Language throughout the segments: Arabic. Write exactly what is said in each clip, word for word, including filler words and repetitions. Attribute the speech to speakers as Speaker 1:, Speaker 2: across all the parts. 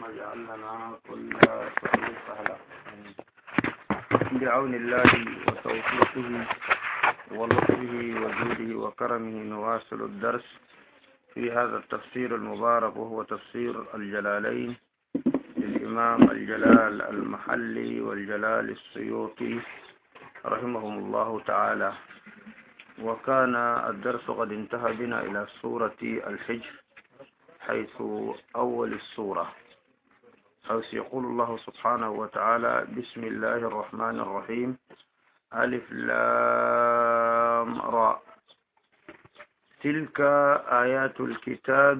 Speaker 1: اجعل لنا كل سؤال سهلا بعون الله وتوفيقه ولطفه وجوده وكرمه. نواصل الدرس في هذا التفسير المبارك، وهو تفسير الجلالين للإمام الجلال المحلي والجلال السيوطي رحمهم الله تعالى. وكان الدرس قد انتهى بنا إلى سورة الحجر، حيث أول السورة، حيث يقول الله سبحانه وتعالى: بسم الله الرحمن الرحيم، ألف لام را، تلك آيات الكتاب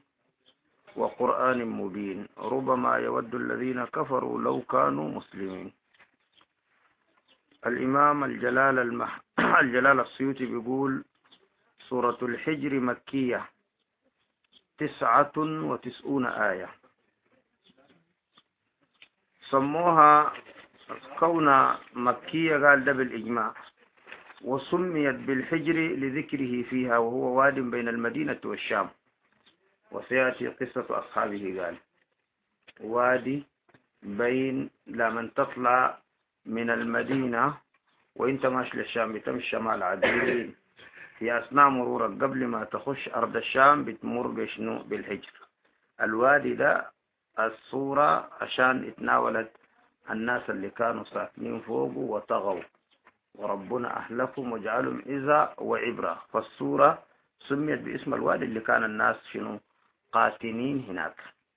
Speaker 1: وقرآن مبين، ربما يود الذين كفروا لو كانوا مسلمين. الإمام الجلال المح... الجلال السيوطي بيقول: سورة الحجر مكية، تسعة وتسعون آية. سموها كون مكية قال ده بالإجماع، وسميت بالحجر لذكره فيها، وهو واد بين المدينة والشام، وسيأتي قصة أصحابه. قال وادي بين لمن تطلع من المدينة وانت ماشي للشام، بتمشي شمال عديل في أثناء مرورك قبل ما تخش أرض الشام بتمر بشنو؟ بالحجر. الوادي ده الصورة عشان اتناولت الناس اللي كانوا ساكنين فوقه وطغوا، وربنا أهلكم وجعلهم إذا وعبرة، فالصورة سميت باسم الوادي اللي كان الناس شنو؟ قاتنين هناك.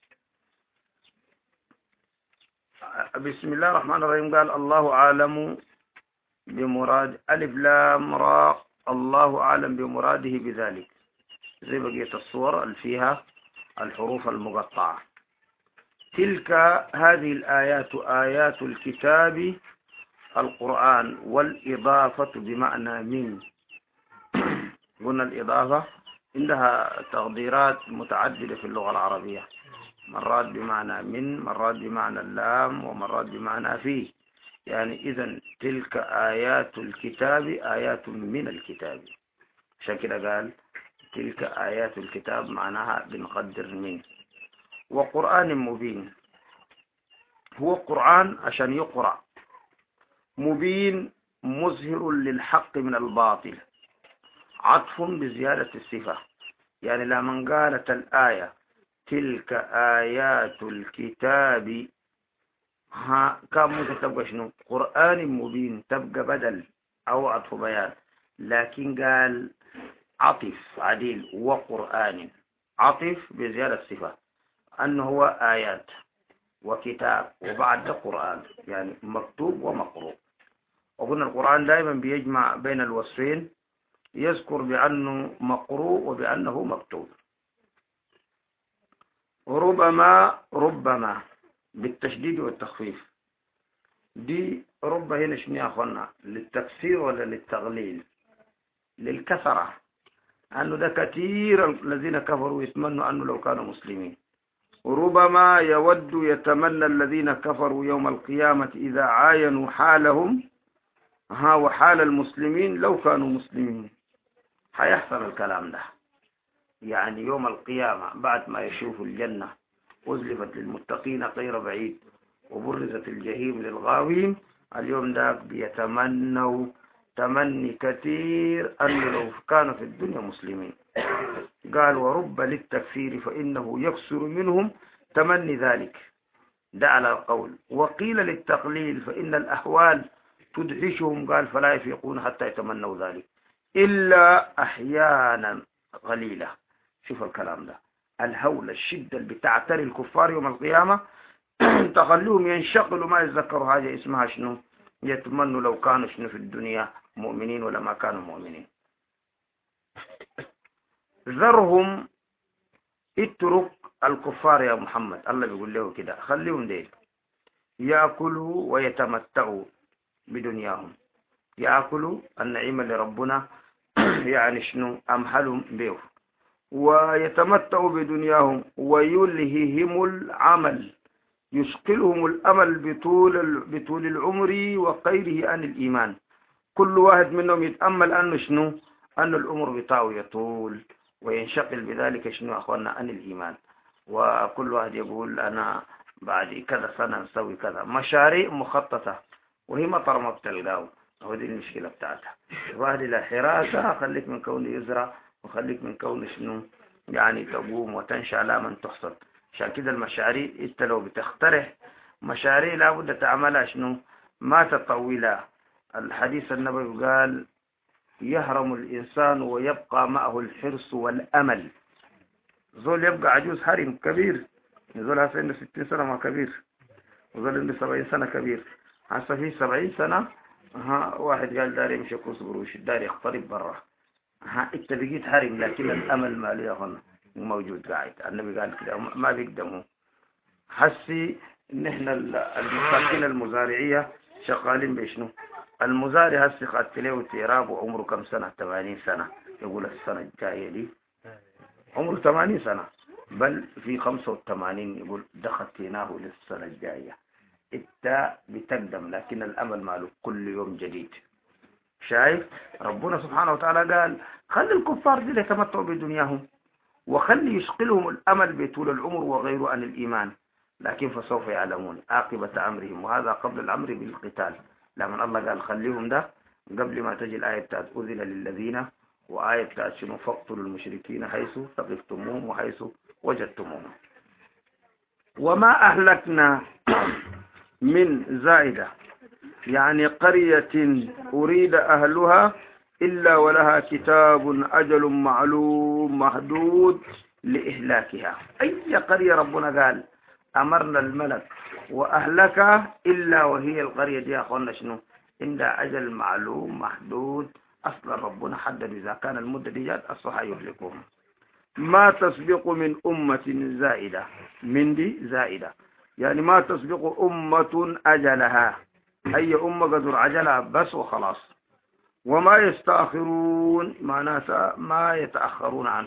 Speaker 1: بسم الله الرحمن الرحيم. قال الله أعلم بمراد، ألف لام را، الله أعلم بمراده بذلك، زي بقية الصور اللي فيها الحروف المقطعة. تلك هذه الآيات آيات الكتاب القرآن، والإضافة بمعنى من. قلنا الإضافة عندها تقديرات متعددة في اللغة العربية، مرات بمعنى من، مرات بمعنى اللام، ومرات بمعنى فيه. يعني إذن تلك آيات الكتاب آيات من الكتاب، عشان كده قال تلك آيات الكتاب، معناها بنقدر من. وقرآن مبين، هو قرآن عشان يقرأ، مبين مظهر للحق من الباطل، عطف بزيادة الصفة. يعني لما قالت الآية تلك آيات الكتاب، ها كان ممكن تبقى شنو؟ قرآن مبين، تبقى بدل أو عطف بيان، لكن قال عطف عديل وقرآن، عطف بزيادة الصفة، أنه هو آيات وكتاب وبعد قرآن، يعني مكتوب ومقروء. وقلنا القرآن دائما بيجمع بين الوصفين، يذكر بأنه مقروء وبأنه مكتوب. ربما ربما بالتشديد والتخفيف. دي رب هنا شنو يا أخوانا؟ للتكسير ولا للتغليل؟ للكثرة، أنه ده كثير الذين كفروا يتمنوا أنه لو كانوا مسلمين. ربما يود يتمنى الذين كفروا يوم القيامة إذا عاينوا حالهم ها وحال المسلمين لو كانوا مسلمين. هيحصل الكلام ده، يعني يوم القيامة بعد ما يشوفوا الجنة أزلفت للمتقين غير بعيد وبرزت الجحيم للغاوين، اليوم ده بيتمنوا تمني كثير أنه لو كانوا في الدنيا مسلمين. قال ورب للتكفير فإنه يكسر منهم تمني ذلك، ده على القول. وقيل للتقليل فإن الأحوال تدهشهم، قال فلا يفيقون حتى يتمنوا ذلك إلا أحيانا قليلة. شوف الكلام ده، الهول الشدة اللي بتعتري الكفار يوم القيامة تخليهم ينشغلوا ما يتذكروا حاجة اسمها شنو؟ يتمنوا لو كانوا شنو في الدنيا مؤمنين ولا ما كانوا مؤمنين. ذرهم، اترك الكفار يا محمد، الله بيقول له كده، خليهم ديل يأكلوا ويتمتعوا بدنياهم، يأكلوا النعيم اللي ربنا يعني شنو أمحلهم به، ويتمتعوا بدنياهم، ويلههم العمل، يشقلهم الأمل بطول بطول العمر وغيره عن الإيمان. كل واحد منهم يتأمل أنه شنو؟ أن العمر بتاعه يطول وينشقل بذلك شنو أخوانا عن الإيمان. وكل واحد يقول أنا بعد كذا سنة نسوي كذا، مشاريع مخططة وهي مطر ما بتلقاه. ودي المشكلة بتاعتها. واحد لا حراسة، خليك من كون يزرع وخليك من كون شنو يعني تقوم وتنشأ لا من تحصل. عشان كده المشاريع انت لو بتقترح مشاريع لابد تعملها شنو ما تطولها. الحديث النبوي قال يهرم الإنسان ويبقى معه الحرص والأمل. زول يبقى عجوز هرم كبير، زول هسه عنده ستين سنة ما كبير، وزول عنده سبعين سنة كبير. هسه في سبعين سنة ها واحد قال داري يمشي كوس قروش، داري يخترب برا، ها انت بقيت هرم لكن الأمل ما لي هنا موجود قاعد. النبي قال كده ما بيقدموا. حسي نحن المساكين المزارعية شغالين بشنو؟ المزارع هسي قاتل له تيراب وعمره كم سنة؟ ثمانين سنة. يقول السنة الجاية دي عمره ثمانين سنة، بل في خمسة وثمانين يقول دخلتناه للسنة الجاية. انت بتقدم لكن الأمل ماله كل يوم جديد. شايف ربنا سبحانه وتعالى قال خلي الكفار دي يتمتعوا بدنياهم وخلي يشغلهم الأمل بطول العمر وغيره عن الإيمان، لكن فسوف يعلمون عاقبة أمرهم، وهذا قبل الأمر بالقتال. لما الله قال خليهم ده قبل ما تجي الآية بتاعت أذن للذين، وآية بتاعت شنو فاقتلوا المشركين حيث ثقفتموهم وحيث وجدتموهم. وما أهلكنا من زائدة يعني قرية أريد أهلها إلا ولها كتاب أجل معلوم محدود لإهلاكها. أي قرية ربنا قال أمرنا الملك وأهلك إلا وهي القرية دي أخوانا شنو عندها أجل معلوم محدود. أصلا ربنا حدد إذا كان المدة دي جات أصبح يهلكهم. ما تسبق من أمة زائدة، من دي زائدة يعني ما تسبق أمة أجلها، أي أمة قدر عجلها بس وخلاص. وما يستأخرون معناتها ما يتأخرون عنه.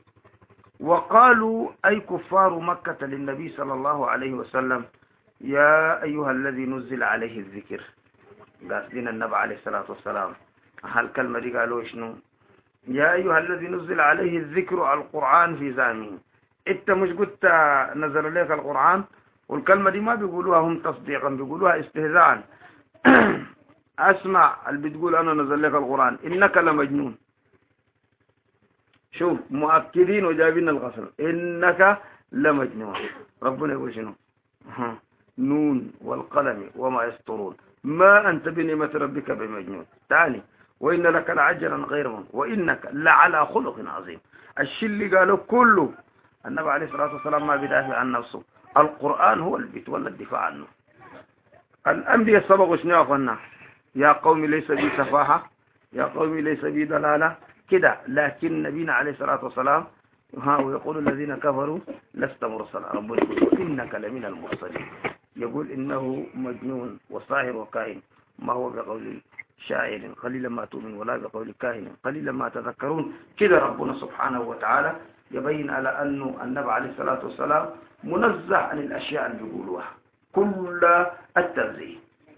Speaker 1: وقالوا أي كفار مكة للنبي صلى الله عليه وسلم يا أيها الذي نزل عليه الذكر. قاسدين النبي عليه الصلاة والسلام هالكلمة دي قالوا شنو؟ يا أيها الذي نزل عليه الذكر القرآن في زامين. انت مش قلت نزل لك القرآن؟ والكلمة دي ما بيقولوها هم تصديقا، بيقولوها استهزاء. اسمع اللي بتقول انا نزل لك القرآن انك لمجنون. شوف مؤكدين وجايبين الغسل انك لمجنون. ربنا يقول شنو؟ نون والقلم وما يسطرون ما انت بنعمة ربك بمجنون. ثاني وإن لك لعجلا غير من وإنك لعلى خلق عظيم. الشيء اللي قالوا كله النبي عليه الصلاة والسلام ما بيدافع عن نفسه، القرآن هو اللي بيتولى الدفاع عنه. الأنبياء سبقوا شنو يا أخوانا؟ يا قوم ليس بي سفاهة، يا قوم ليس بي دلالة كده، لكن نبينا عليه الصلاة والسلام ها ويقول الذين كفروا لست مرسلا. ربنا يقول إنك لمن المرسلين. يقول إنه مجنون وصاهر وكاهن، ما هو بقول شاعر قليلا ما تؤمن ولا بقول كاهن قليلا ما تذكرون. كده ربنا سبحانه وتعالى يبين على أنه النبي عليه الصلاة والسلام منزه عن الأشياء اللي بيقولوها كل التنزيه.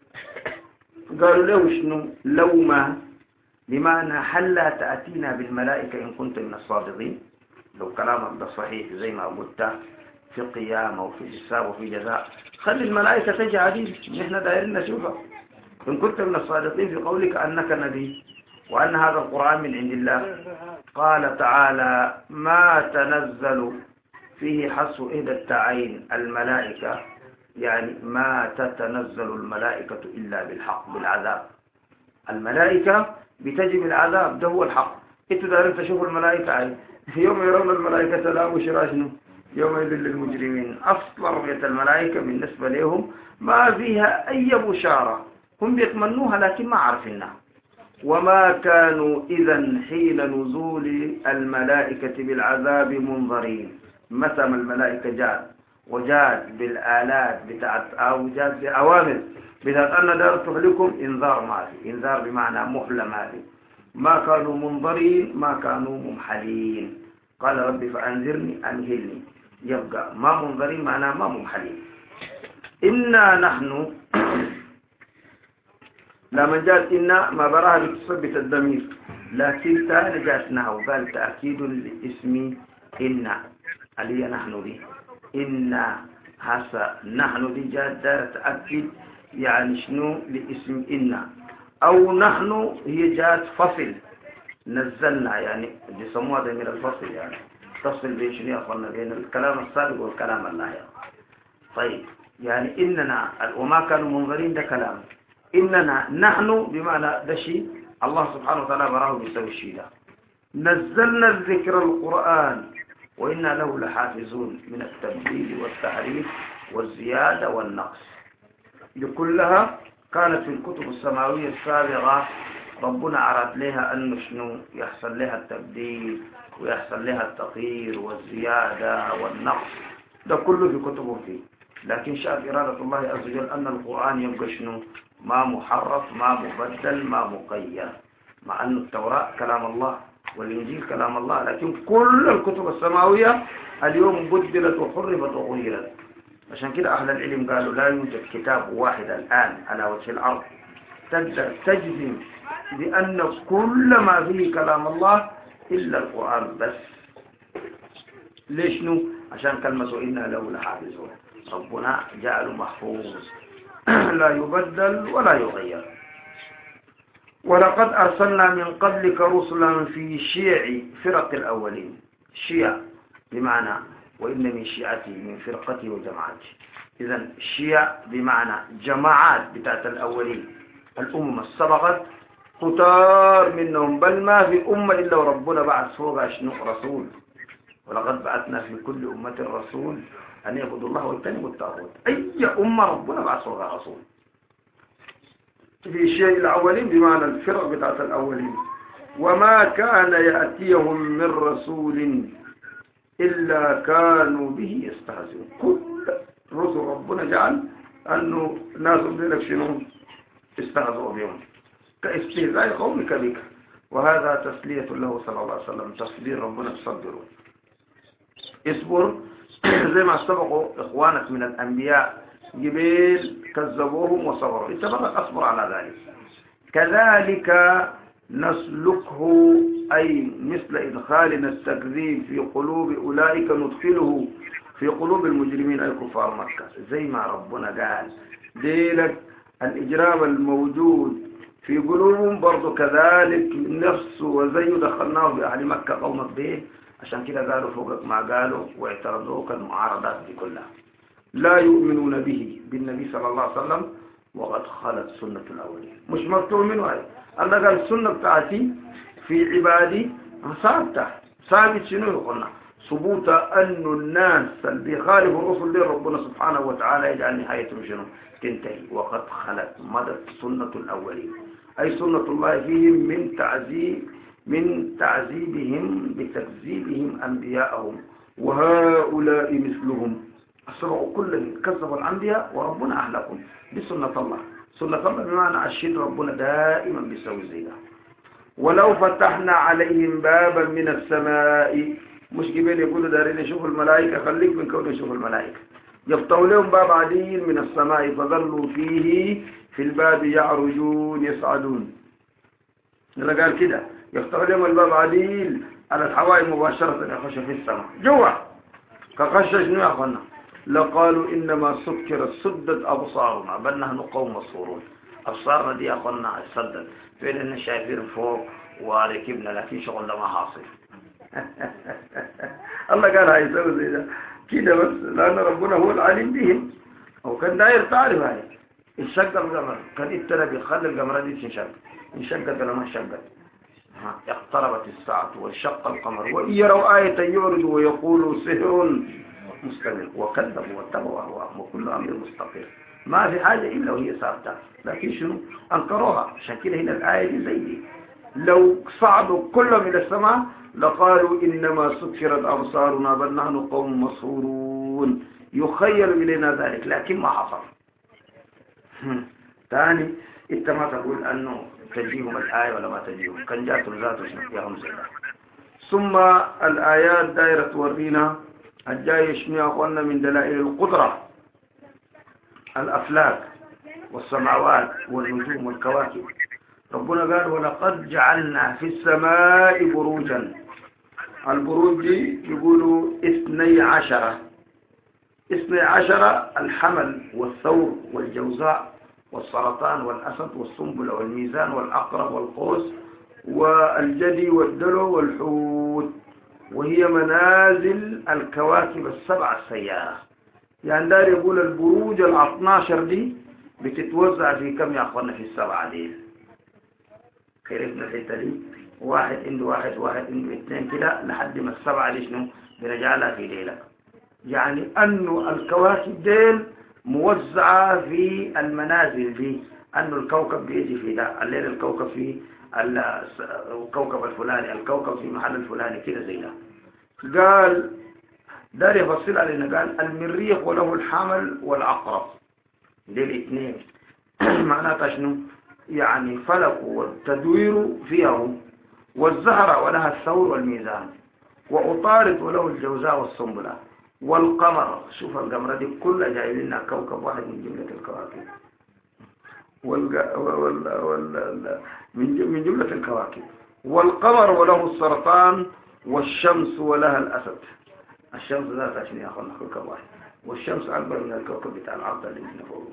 Speaker 1: قالوا له شنو؟ لو ما بمعنى هل لا تأتينا بالملائكة إن كنت من الصادقين. لو كلامك ده صحيح زي ما قلت في قيامة وفي حساب وفي جزاء، خلي الملائكة تجي عديد نحن دايرين نشوفها. إن كنت من الصادقين في قولك أنك نبي وأن هذا القرآن من عند الله. قال تعالى ما تنزل فيه حصو إحدى التعين الملائكة، يعني ما تتنزل الملائكة إلا بالحق بالعذاب. الملائكة بتجي بالعذاب، ده هو الحق. انتوا دارين تشوفوا الملائكة عين. يوم يرون الملائكة لا بشرى شنو يومئذ للمجرمين. أصلا رؤية الملائكة بالنسبة لهم ما فيها أي بشارة، هم بيتمنوها لكن ما عارفينها. وما كانوا إذا حين نزول الملائكة بالعذاب منظرين. متى ما الملائكة جاءت وجاءت بالآلات بتاعت أو جاءت بأوامر بتاعت أن دار تهلكم، إنذار ما في، إنذار بمعنى مهلة ما في. ما كانوا منظرين ما كانوا ممحلين. قال ربي فأنذرني أنهلني. يبقى ما منظرين معناه ما ممحلين. إنا نحن لما جاءت إنا ما براها بتثبت الضمير، لكن تاني جاءت نحو قال تأكيد لاسم إنا علي نحن به. إن هسا نحن دي جاء تأكد يعني شنو لاسم إن، أو نحن هي جاءت فصل نزلنا، يعني بيسموها من الفصل، يعني تصل بين شنو أخونا بين الكلام السابق والكلام اللاحق. طيب يعني إننا وما كانوا منظرين ده كلام، إننا نحن بمعنى ده شيء الله سبحانه وتعالى براه بيسوي الشيء ده. نزلنا الذكر القرآن وإنا له لحافظون من التبديل والتحريف والزيادة والنقص. دي كلها كانت في الكتب السماوية السابقة، ربنا أراد لها أن شنو يحصل لها التبديل ويحصل لها التغيير والزيادة والنقص، ده كله في كتبه فيه. لكن شاء إرادة الله عز وجل أن القرآن يبقى شنو ما محرف ما مبدل ما مقيد، مع أن التوراة كلام الله والإنجيل كلام الله، لكن كل الكتب السماوية اليوم بدلت وحرفت وغيرت. عشان كده أهل العلم قالوا لا يوجد كتاب واحد الآن على وجه الأرض تقدر تجزم بأن كل ما فيه كلام الله إلا القرآن بس. ليش نو؟ عشان كلمة إنا له لحافظون، ربنا جعله محفوظ لا يبدل ولا يغير. ولقد أرسلنا من قبلك رسلا في شيع فرق الأولين. شيع بمعنى وإن من شيعتي من فرقتي وجماعتي. إذن شيع بمعنى جماعات بتاعت الأولين، الأمم السبقت كتار منهم، بل ما في أمة إلا وربنا بعث فوق شنو رسول. ولقد بعثنا في كل أمة رسول أن يعبدوا الله واجتنبوا الطاغوت. أي أمة ربنا بعث فوق رسول. في شيء الأولين بمعنى الفرق بتاعت الأولين. وما كان يأتيهم من رسول إلا كانوا به يستهزئون. كل رسل ربنا جعل أنه ناس ذلك شنو استهزئوا بهم كاستهزاء قومك بك، وهذا تسلية له صلى الله عليه وسلم، تصبير ربنا تصبروا اصبر زي ما سبقوا إخوانك من الأنبياء جبيل كذبوهم وصبروا، انت بقى أصبر على ذلك. كذلك نسلكه أي مثل إدخالنا التكذيب في قلوب أولئك ندخله في قلوب المجرمين أي كفار مكة. زي ما ربنا قال ديلك الإجرام الموجود في قلوبهم برضو كذلك نفسه، وزي دخلناه بأهل مكة قومك به. عشان كده قالوا فوقك ما قالوا واعترضوك المعارضات دي كلها. لا يؤمنون به بالنبي صلى الله عليه وسلم وقد خلت سنة الأولين. مش مكتوب منه هاي، الله قال السنة بتاعتي في عبادي ثابتة. ثابت شنو يقولنا؟ ثبوت أن الناس اللي بيخالفوا الرسل دي ربنا سبحانه وتعالى يجعل نهايتهم شنو تنتهي. وقد خلت مضت سنة الأولين، أي سنة الله فيهم من تعذيب من تعذيبهم بتكذيبهم أنبياءهم، وهؤلاء مثلهم أسرعوا كل كذبوا الأنبياء وربنا أهلكم بسنة الله. سنة الله بمعنى الشيء ربنا دائما بيسوي زي ده. ولو فتحنا عليهم بابا من السماء، مش قبل يقولوا دارين يشوفوا الملائكة، خليك من كون يشوفوا الملائكة. يفتحوا لهم باب عديل من السماء فظلوا فيه في الباب يعرجون يصعدون. أنا قال كده يفتحوا لهم الباب عديل على الحوائي مباشرة يخش في السماء جوا كخشش يا أخوانا. لقالوا إنما سكرت سدت أبصارنا بل نحن قوم مسحورون. أبصارنا دي يا أخوانا سدت فإننا شايفين فوق وركبنا، لكن شغل ده ما حاصل. الله قال هيسوي زي ده كده بس لأن ربنا هو العليم بهم. هو كان داير تعرف هاي انشق القمر، كان ابتلى بيخلي القمر دي تنشق، انشقت ولا ما انشقت؟ اقتربت الساعة وانشق القمر وإن يروا آية يعرضوا ويقولوا سحر مستمر وكذبوا واتبعوا أهواءهم وكل أمر مستقر. ما في حاجة إلا وهي ثابتة، لكن شنو أنكروها. عشان كده هنا الآية دي زي دي لو صعدوا كلهم إلى السماء لقالوا إنما سكرت أبصارنا بل نحن قوم مسحورون يخيل إلينا ذلك، لكن ما حصل. ثاني انت ما تقول أنه تجيهم الآية ولا ما تجيهم، كان جاتهم ذاته يهم زي ده. ثم الآيات دائرة تورينا الجاي شنو يا أخوانا من دلائل القدرة، الأفلاك والسماوات والنجوم والكواكب. ربنا قال ولقد جعلنا في السماء بروجا. البروج دي يقولوا اثني عشرة اثني عشر الحمل والثور والجوزاء والسرطان والأسد والسنبل والميزان والعقرب والقوس والجدي والدلو والحوت، وهي منازل الكواكب السبع السيارة. يعني دار يقول البروج الاثناشر دي بتتوزع في كم يا أخوانا؟ في السبعة دي. خيرتنا الحتة دي، واحد عنده واحد واحد عنده اثنين كده لحد ما السبعة دي شنو بنجعلها في ليلة. يعني أنه الكواكب ديل موزعة في المنازل دي، أنه الكوكب بيجي في ده الليل، الكوكب في الكوكب الفلاني، الكوكب في محل الفلاني كده زي ده. قال دار يفصل علينا، قال المريخ وله الحمل والعقرب دي الاثنين. معناتها شنو؟ يعني فلك والتدوير فيها، والزهرة ولها الثور والميزان، وعطارد وله الجوزاء والسنبلة، والقمر. شوف القمر دي كلها جاي لنا كوكب واحد من جملة الكواكب، والج... وال... وال... من من جملة الكواكب. والقمر وله السرطان، والشمس ولها الأسد. الشمس ذاتها شنو يا أخوانا؟ كوكب واحد، والشمس أكبر من الكوكب بتاع الأرض اللي هنا فوق،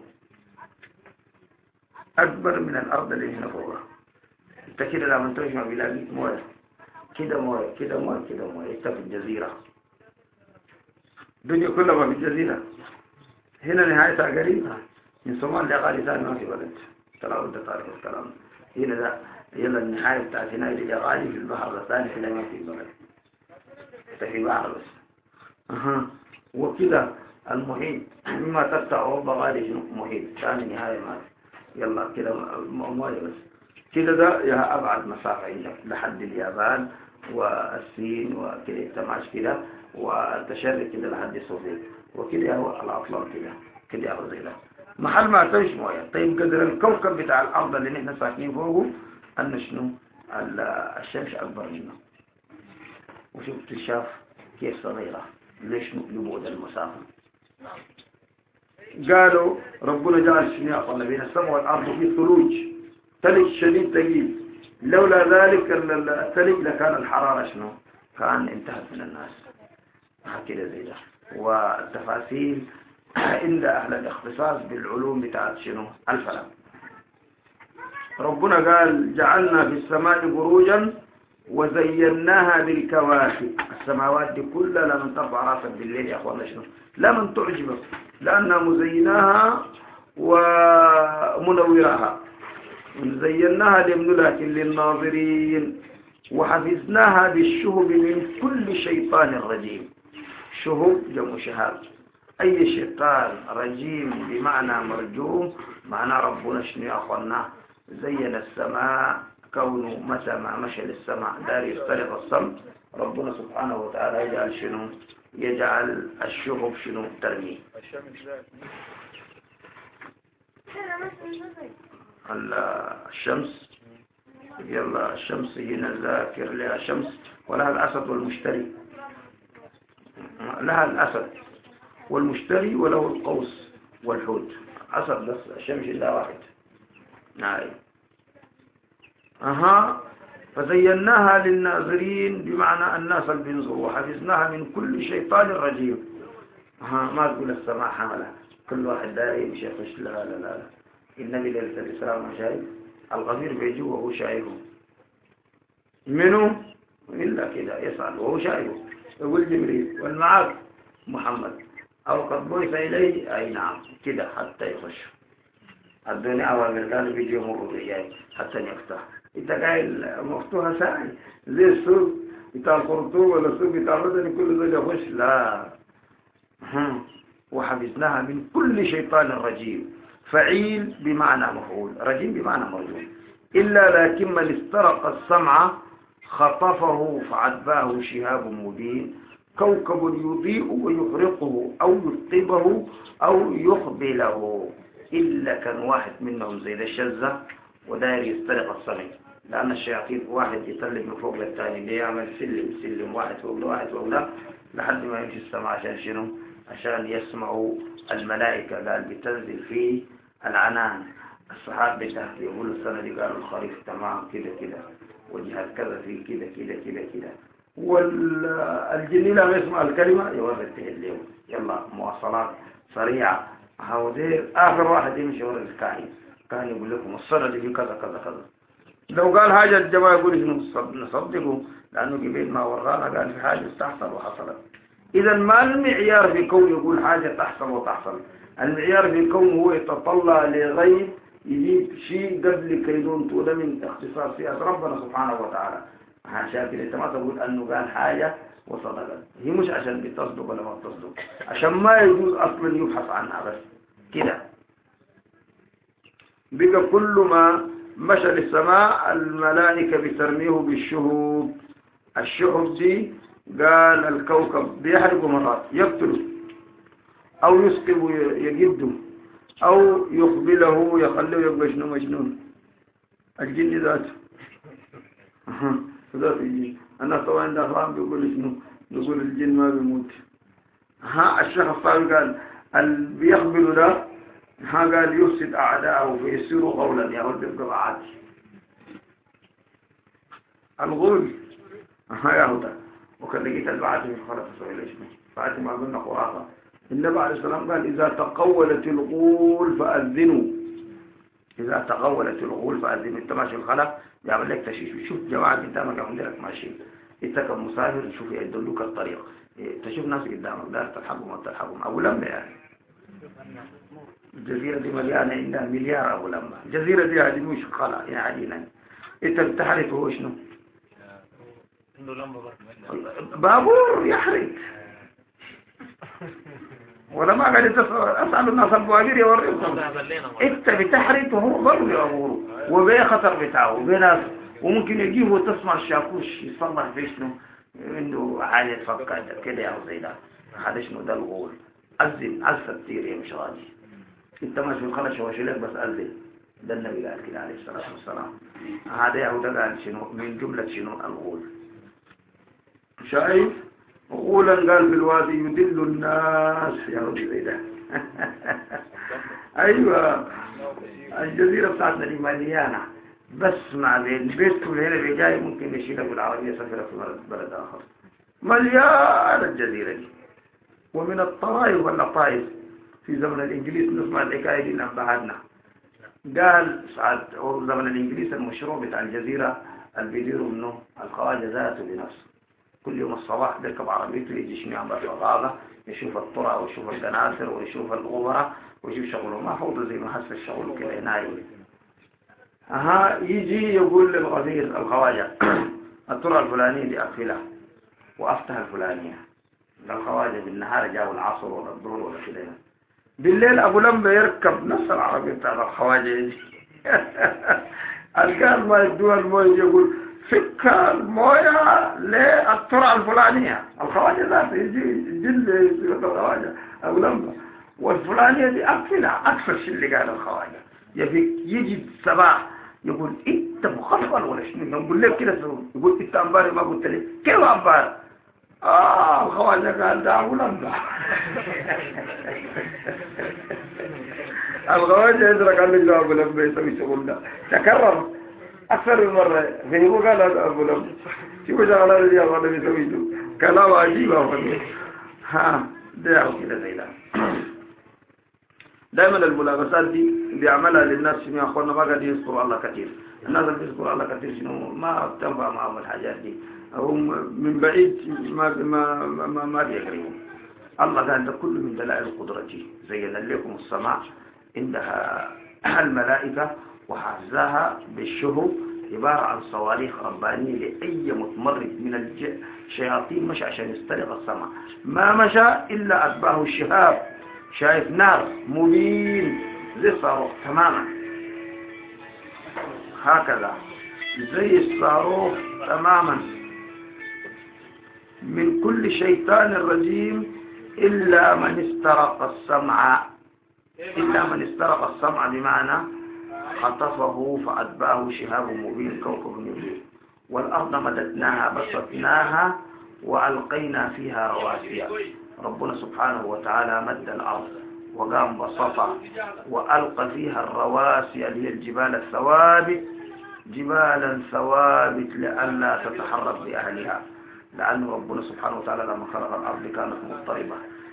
Speaker 1: أكبر من الأرض اللي هنا فوق. أنت كده لما تجمع بلاقي مويه كده، مويه كده، مويه كده، مويه. أنت في الجزيرة، الدنيا كلها ما في الجزيرة. هنا نهايتها قريبة من صومال لغالي ثاني ما في بلد. طلعوا أنت تعرف الكلام هنا ده. يلا النهاية بتاعت هنا اللي لغالي في البحر الثاني في ما في بلد، في بحر بس. أها. وكده المحيط مما تفتح أوروبا غالي محيط ثاني نهاية ما في. يلا كده مويه بس كده. ده يا أبعد مسافة عندك لحد اليابان والصين وكده تماش كده، والتشرق كده لحد السوفيت، وكده هو الأطلال كده كده هو زي ده. محل ما تمشي مويه. طيب قدر الكوكب بتاع الأرض اللي نحن ساكنين فوقه أن شنو؟ الشمس أكبر منه. وشوف تشاف كيف صغيرة، ليش لبعد المسافة. قالوا ربنا جعل شنو يا بين السماء والأرض في ثلوج، ثلج شديد ثقيل. لولا ذلك الثلج لكان الحرارة شنو؟ كان انتهت من الناس. هكذا زي ده. والتفاصيل عند أهل الاختصاص بالعلوم بتاعت شنو؟ الفلك. ربنا قال جعلنا في السماء بروجا وزيناها بالكواكب. السماوات دي كلها لمن ترفع راسك بالليل يا اخوانا شنو؟ لمن تعجبك، لأنها مزيناها ومنوراها. زيناها لمنلة للناظرين، وحفظناها بالشهب من كل شيطان رجيم. شهب جمع شهاب، أي شيطان رجيم بمعنى مرجوم. معنى ربنا شنو يا أخوانا؟ زين السماء، كونه متى ما مشى للسماء دار يختلط الصمت. ربنا سبحانه وتعالى يجعل شنو؟ يجعل الشهب شنو؟ ترمي الشمس. يلا الشمس هنا ذاكر لها شمس، ولها الأسد والمشتري. لها الأسد والمشتري وله القوس والحوت. أسد بس، الشمس إلا واحد. نعم. أها. فزيناها للناظرين بمعنى الناس اللي بينظروا، وحفظناها من كل شيطان رجيم. أها. ما تقول السماء حملة كل واحد داري مش يخش. لا لا لا لا. النبي ليلة الإسراء ما شايف الغفير بيجي وهو شايفه منه إلا كده يسأل وهو شايفه. يقول جبريل والمعاك محمد أو قد بعث إليه. أي نعم كده حتى يخش الدنيا. أول قالوا بيجي يمر بيجي حتى يفتح. انت قايل مفتوحة ساعي زي السوق بتاع الخرطوم ولا السوق بتاع مدني كل ده يخش. لا. وحفظناها من كل شيطان رجيم. فعيل بمعنى مفعول، رجيم بمعنى مرجوم. إلا لكن من استرق السمع خطفه فعذباه شهاب مبين. كوكب يضيء ويحرقه أو يثقبه أو يخبله. إلا كان واحد منهم زي الشزة وداير يسترق السمع، لأن الشياطين واحد يطلق من فوق للثاني بيعمل سلم سلم واحد فوق واحد فوق له لحد ما يمشي السمع. عشان شنو؟ عشان يسمعوا الملائكة. قال بتنزل فيه العنان. الصحابة بتاعت يقولوا السنة دي قالوا الخريف تمام كده كده، وجهات كذا في كده كده كده كده. والجنين لما يسمع الكلمة يورث اليوم يلا مواصلات سريعة. هودير آخر واحد يمشي ورا الكاهن، كان يقول لكم الصلاة دي في كذا كذا كذا. لو قال حاجة الجماعة يقول إنه نصدقه، لأنه قبل ما ورانا قال في حاجة تحصل وحصلت. إذا ما المعيار في كون يقول حاجة تحصل وتحصل، المعيار في كون هو يتطلع لغيب، يجيب شيء قبل كيدونته، ده من اختصاص سياسة ربنا سبحانه وتعالى. عشان كده انت ما تقول انه قال حاجة وصدقت، هي مش عشان بتصدق ولا ما بتصدق، عشان ما يجوز اصلا يبحث عنها بس كده. بقى كل ما مشى للسماء الملائكة بترميه بالشهوب. الشهوب دي قال الكوكب بيحرق مرات يقتله او يسقب يجده او يقبله يخليه يبقى شنو مجنون. الجن ذاته ذات الجن. انا طبعا دخلان بيقول شنو، بيقول الجن ما بيموت. ها الشيخ الصالح قال اللي بيقبل ده ها قال يفسد اعداءه فيصيروا قولا يهود القبعات. الغول ها يهودا. وكان لقيت البعث من خلق سويل اسمه بعد ما قلنا خرافه. النبي عليه السلام قال إذا تقولت الغول فأذنوا، إذا تقولت الغول فأذنوا. أنت ماشي الخلق يعمل لك تشيش، شوف جماعة قدامك يعمل لك ماشي، أنت كمسافر شوف يدلوك الطريق، تشوف ناس قدامك دار تلحقهم ما تلحقهم. أبو لمبة يعني الجزيرة دي مليانة عندها مليار أبو لمبة. الجزيرة دي هذه مش خلق يعني عادينا. أنت بتحرك هو شنو؟ بابور يحرق. ولا ما قاعد أسأل الناس البوابير يوريهم. انت بتحرق وهو برضه يوريه وبيه خطر بتاعه وبيه وممكن يجيه وتسمع الشاكوش يصلح في شنو انه حاجة تفكر كده او زي ده. هذا شنو ده الغول. أذن أذن كتير يا مش راضي. انت ماشي في الخلق شواشي لك بس أذن. ده النبي قال كده عليه الصلاة والسلام. هذا يهودا قال شنو من جملة شنو الغول. شايف غولا قال في الوادي يدل الناس يا رب زي ده. ايوه الجزيرة بتاعتنا دي مليانة، بس مع البيت كله هنا بيجاي ممكن يشيلها بالعربية يسافرها في بلد آخر. مليانة الجزيرة دي. ومن الطرائف واللطائف في زمن الإنجليز نسمع الحكاية دي لما بعدنا. قال ساعات زمن الإنجليز المشروع بتاع الجزيرة اللي بيديروا منه الخواجة ذاته بنفسه. كل يوم الصباح بيركب عربيته يجي شنو يعمل الغابة، يشوف الطرق ويشوف القناطر ويشوف الغبرة ويشوف شغله. ما فوضى زي ما حس الشغل كده نايم. أها يجي يقول للغفير الخواجة الطرق الفلانية دي أقفلها وأفتح الفلانية. الخواجة بالنهار جاءوا العصر ولا الظهر ولا كده. بالليل أبو لمبة يركب نفس العربية بتاع الخواجة دي. الكان ما يدوها المويه يقول فك المويه للطرق الفلانية. الخواجة ذات يجي جل الخواجة أبو لمبة والفلانية دي أقفلها. أكثر شيء اللي قال الخواجة يجي الصباح يقول انت مخفل ولا شنو؟ يقول لك كده يقول انت امبارح ما قلت لي كيف امبارح؟ اه الخواجة قال ده ابو لمبة. الخواجة يدرك قال لي ابو لمبة يسوي شغل ده تكرر اكثر من مرة. فهو قال ابو لمبة شوف شغلات اللي ابو لمبة يسوي له كلام عجيب. ها ده كده زي ده. دائما الملابسات دي بيعملها للناس شنو يا اخوانا ما قاعد يذكروا الله كثير. الناس اللي بيذكروا الله كثير شنو ما بتنفع معهم الحاجات دي او من بعيد ما ما ما, ما بيقربوا. الله قال ده كله من دلائل قدرته. زين لكم السماء عندها الملائكة وحفظها بالشهب عبارة عن صواريخ ربانية لأي متمرد من الشياطين مش عشان يسترق السماء ما مشى إلا أتباه الشهاب. شايف نار مبين زي الصاروخ تماما هكذا زي الصاروخ تماما من كل شيطان رجيم إلا من استرق السمع. إلا من استرق السمع بمعنى خطفه فأتباه شهاب مبين كوكب مبين. والأرض مددناها بسطناها وألقينا فيها رواسي. ربنا سبحانه وتعالى مد الأرض وقام بسطها وألقى فيها الرواسي اللي هي الجبال الثوابت جبالا ثوابت لئلا تتحرك بأهلها. لأن ربنا سبحانه وتعالى لما خلق الأرض كانت مضطربة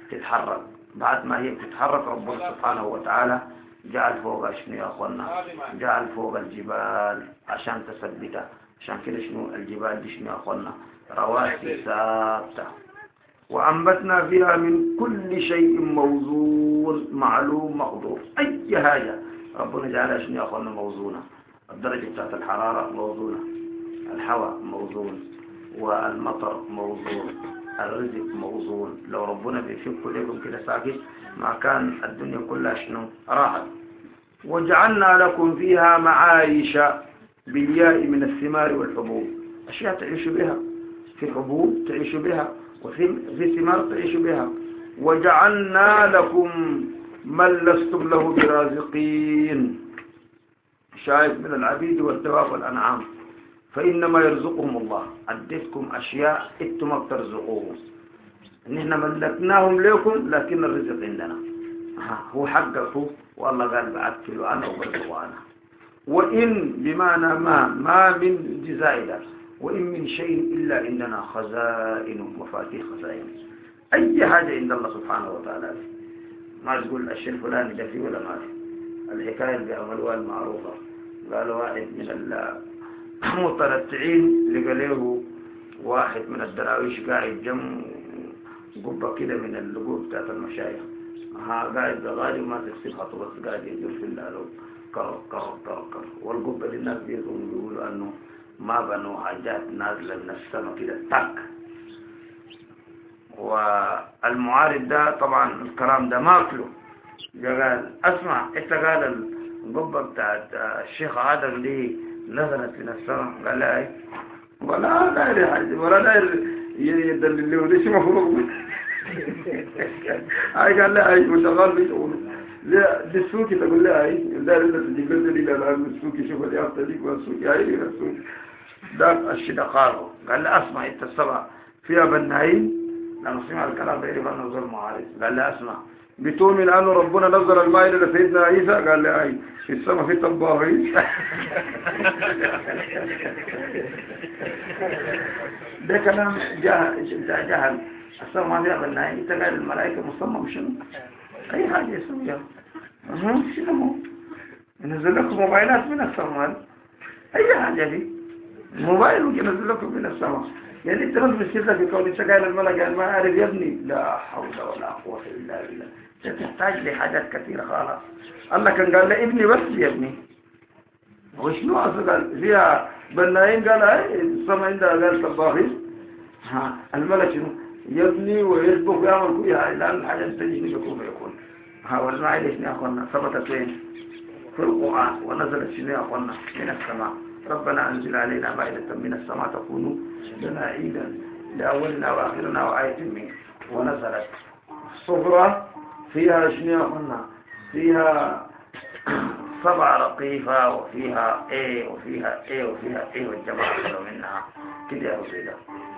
Speaker 1: تتحرك. بعد ما هي بتتحرك ربنا سبحانه وتعالى جعل فوق شنو يا أخوانا؟ جعل فوق الجبال عشان تثبتها. عشان كده شنو الجبال دي شنو يا أخوانا؟ رواسي ثابتة. وأنبتنا فيها من كل شيء موزون معلوم مقدور. أي حاجة ربنا جعلها شنو يا أخوانا؟ موزونة. الدرجة بتاعت الحرارة موزونة، الهواء موزون، والمطر موزون، الرزق موزون. لو ربنا بيشوف لكم كده ساكت ما كان الدنيا كلها شنو؟ راحت. وجعلنا لكم فيها معايش بالياء من الثمار والحبوب، أشياء تعيش بها، في حبوب تعيش بها، وفي في ثمار تعيش بها. وجعلنا لكم من لستم له برازقين، شايف من العبيد والدواب والأنعام، فإنما يرزقهم الله. أديتكم أشياء إنتم ما بترزقوهم، نحن ملكناهم لكم لكن الرزق عندنا. هو حقه والله قال بأكلوا أنا وبرزقوا أنا. وإن بمعنى ما ما من جزائر، وإن من شيء إلا عندنا خزائن مفاتيح خزائن. أي حاجة عند الله سبحانه وتعالى. ما تقول الشيء الفلاني ده فيه ولا ما فيه. الحكاية اللي بيعملوها المعروفة، قال واحد من المتنطعين لقى له واحد من الدراويش قاعد جنب قبة كده من اللقوب بتاعت المشايخ، ها قاعد بغالي وما تغسل خطوة بس قاعد يجر في اللالو كرر كرر كرر كرر. والقبة دي الناس بيقولوا أنه ما بنوا حاجات نازلة من السماء كده تك. والمعارض ده طبعا الكلام ده ماكله، قال اسمع انت قال القبة بتاعت الشيخ عادل دي نزلت من السماء، قال لا ايه ولا داير حاجة ولا داير يدلل له ليش مفروض. هاي قال لا ايه مشغال بيقولوا لا دي السوكي تقول لها ايه داير انت تجيب لها دليل على السوكي شوف اللي افتى ديك والسوكي هاي السوكي ده الشيء ده قاله. قال له اسمع انت السبع فيها بنايين لما سمع الكلام ده يبقى نزل معارض. قال له اسمع بتؤمن أنه ربنا نزل الماء لسيدنا عيسى؟ قال لي أي في السماء في طباخين. ده كلام جهل جهل. السماء ما فيها بنايين، انت قال الملائكة مصمم شنو؟ أي حاجة يسويها. أها شنو؟ ينزل لكم موبايلات من السماء، أي حاجة دي موبايل ممكن ينزل لكم من السماء. يعني انت نظم السيدة في قول شكاية الملك قال ما أعرف يا ابني. لا حول ولا قوة إلا بالله. تحتاج لحاجات كثيرة خلاص. الله كان قال له ابني بس يا ابني. وشنو أصلا قال فيها بنايين؟ قال ايه السماء عندها قال طباخين. ها الملك شنو يبني ويسبق ويعمل كل حاجة لأن الحاجة تجي يكون ويكون. ها والماء ليش يا أخوانا ثبتت وين؟ في القرآن. ونزلت شنو يا أخوانا من السماء. ربنا أنزل علينا مائدة من السماء تكون لنا عيدا لأولنا وآخرنا وآية منه. ونزلت صفرة فيها شنو يا أخوانا؟ فيها سبع رقيفة وفيها ايه وفيها ايه وفيها ايه والجماعة كده منها كده يا وسيلة.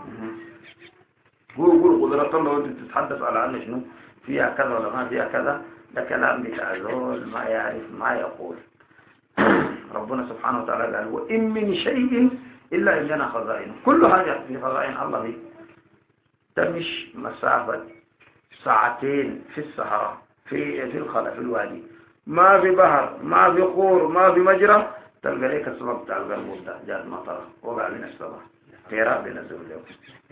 Speaker 1: هو يقول قدرة الله وانت تتحدث على أن شنو فيها كذا ولا ما فيها كذا، ده كلام بتاع زول ما يعرف ما يقول. ربنا سبحانه وتعالى قال وإن من شيء إلا عندنا خزائن. كل حاجة في خزائن الله دي تمش مسافة ساعتين في الصحراء في في الخلا في الوادي، ما في بحر ما في قور ما في مجرى، تلقى ليك السبب بتاع الغرب ده جاء المطر وقع من السماء تيراب بينزل اليوم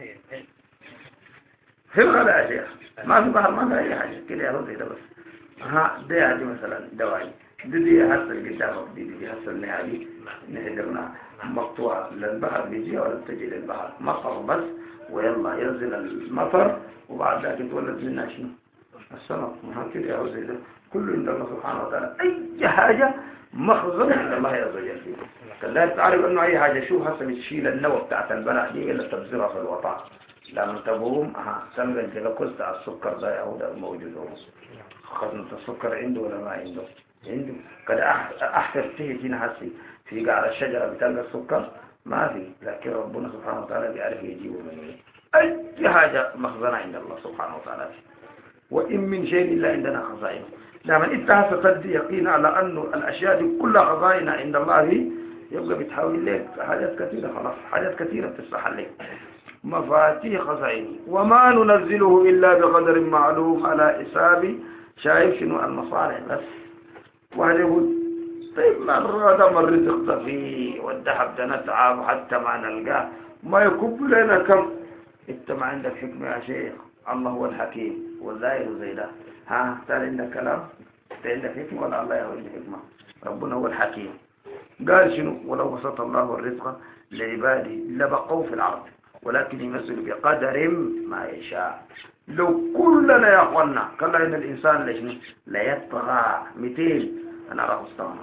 Speaker 1: في الخلا يا شيخ. ما في بحر ما في أي حاجة كده يا رزق ده بس. ها دي هذه مثلا دواعي دي دي هسه قدامك دي دي هسه النهائي نهدرنا مقطوعة للبحر بيجي ولا تجي للبحر مطر بس ويلا ينزل المطر وبعد ذلك يتولد منها شنو؟ السماء. هكذا يا رزق ده كله عند الله سبحانه وتعالى. أي حاجة مخزن عند الله عز وجل. لا تعرف أنه أي حاجة شو هسه بتشيل النوى بتاعت البلح دي إلا تبذرها في الوطن لما تقوم ها تلقى انت لقلت على السكر ده يهودا موجود هو خزنة السكر عنده ولا ما عنده؟ عنده. قد أحسر فيه هنا هسي في قعر الشجرة بتلقى السكر ما في، لكن ربنا سبحانه وتعالى بيعرف يجيبه منه. أي حاجة مخزنة عند الله سبحانه وتعالى. وإن من شيء إلا عندنا خزائنه. لما أنت هستفد يقين على أنه الأشياء دي كلها خزائن عند الله يبقى بتحاول لك حاجات كثيرة خلاص حاجات كثيرة بتفتح لك. مفاتيح خزائنه وما ننزله إلا بقدر معلوم على حساب شايف شنو المصالح بس. واحد يقول طيب مرة دام الرزق ده فيه والذهب ده نتعب حتى ما نلقاه ما يكب لنا كم. انت ما عندك حكمة يا شيخ، الله هو الحكيم والزاير زي ده. ها تال عندك كلام؟ انت عندك حكمة ولا الله هو عنده حكمة؟ ربنا هو الحكيم. قال شنو؟ ولو بسط الله الرزق لعباده لبقوا في الأرض ولكن ينزل بقدر ما يشاء. لو كلنا يا أخوانا قال إن الإنسان لشنو لا يطغى مئتين أنا أراه استغنى.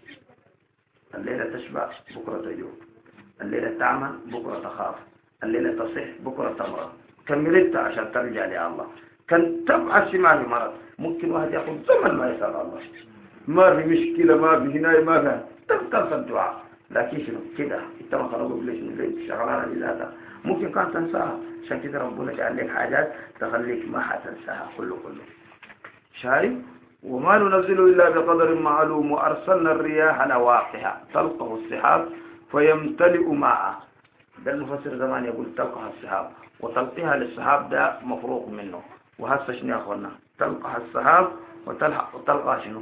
Speaker 1: الليلة تشبع بكرة تجوع، الليلة تعمل بكرة تخاف، الليلة تصح بكرة تمرض. كملت عشان ترجع لله. كان تبعث ما في مرض ممكن واحد ياخذ زمن ما يسأل الله، ما في مشكلة ما في هنا ما في تنسى الدعاء. لكن شنو كده انت ما خلقوا ليش من الليل شغلانة لذاتها ممكن كان تنساها. عشان كده ربنا جعل لك حاجات تخليك ما حتنساها كله كله. شايف؟ وما ننزل إلا بقدر معلوم وأرسلنا الرياح لواقها تلقه السحاب فيمتلئ معه. ده المفسر زمان يقول تلقها السحاب وتلقيها للسحاب ده مفروغ منه. وهسه شنو يا أخوانا؟ تلقها السحاب وتلحق وتلقى شنو؟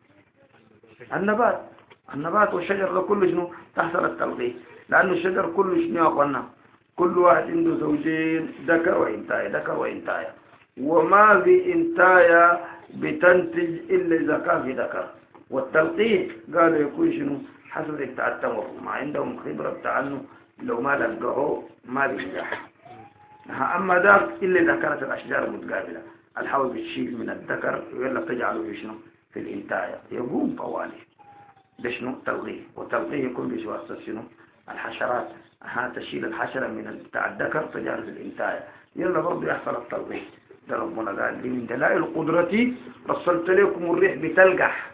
Speaker 1: النبات. النبات والشجر ده كله شنو؟ تحصل التلقيه. لأنه الشجر كله شنو يا أخوانا؟ كل واحد عنده زوجين ذكر وإنتاية ذكر وإنتاية، وما في إنتاية بتنتج إلا إذا كان في ذكر. والتلقيه قالوا يكون شنو؟ حسب التعتمر ما عندهم خبرة بتاعنه لو ما لقوه ما بينجح. أما ذاك إلا إذا كانت الأشجار متقابلة الحول بتشيل من الذكر ويلا تجعله في شنو؟ في الإنتاية يقوم طوالي. ده شنو؟ تلقيه. والتلقيه يكون بواسطة شنو؟ الحشرات. ها تشيل الحشرة من بتاع الذكر تجعله في الإنتاية يلا برضه يحصل التلقيه. ده ربنا قال لي من دلائل قدرتي رسلت لكم الريح بتلقح.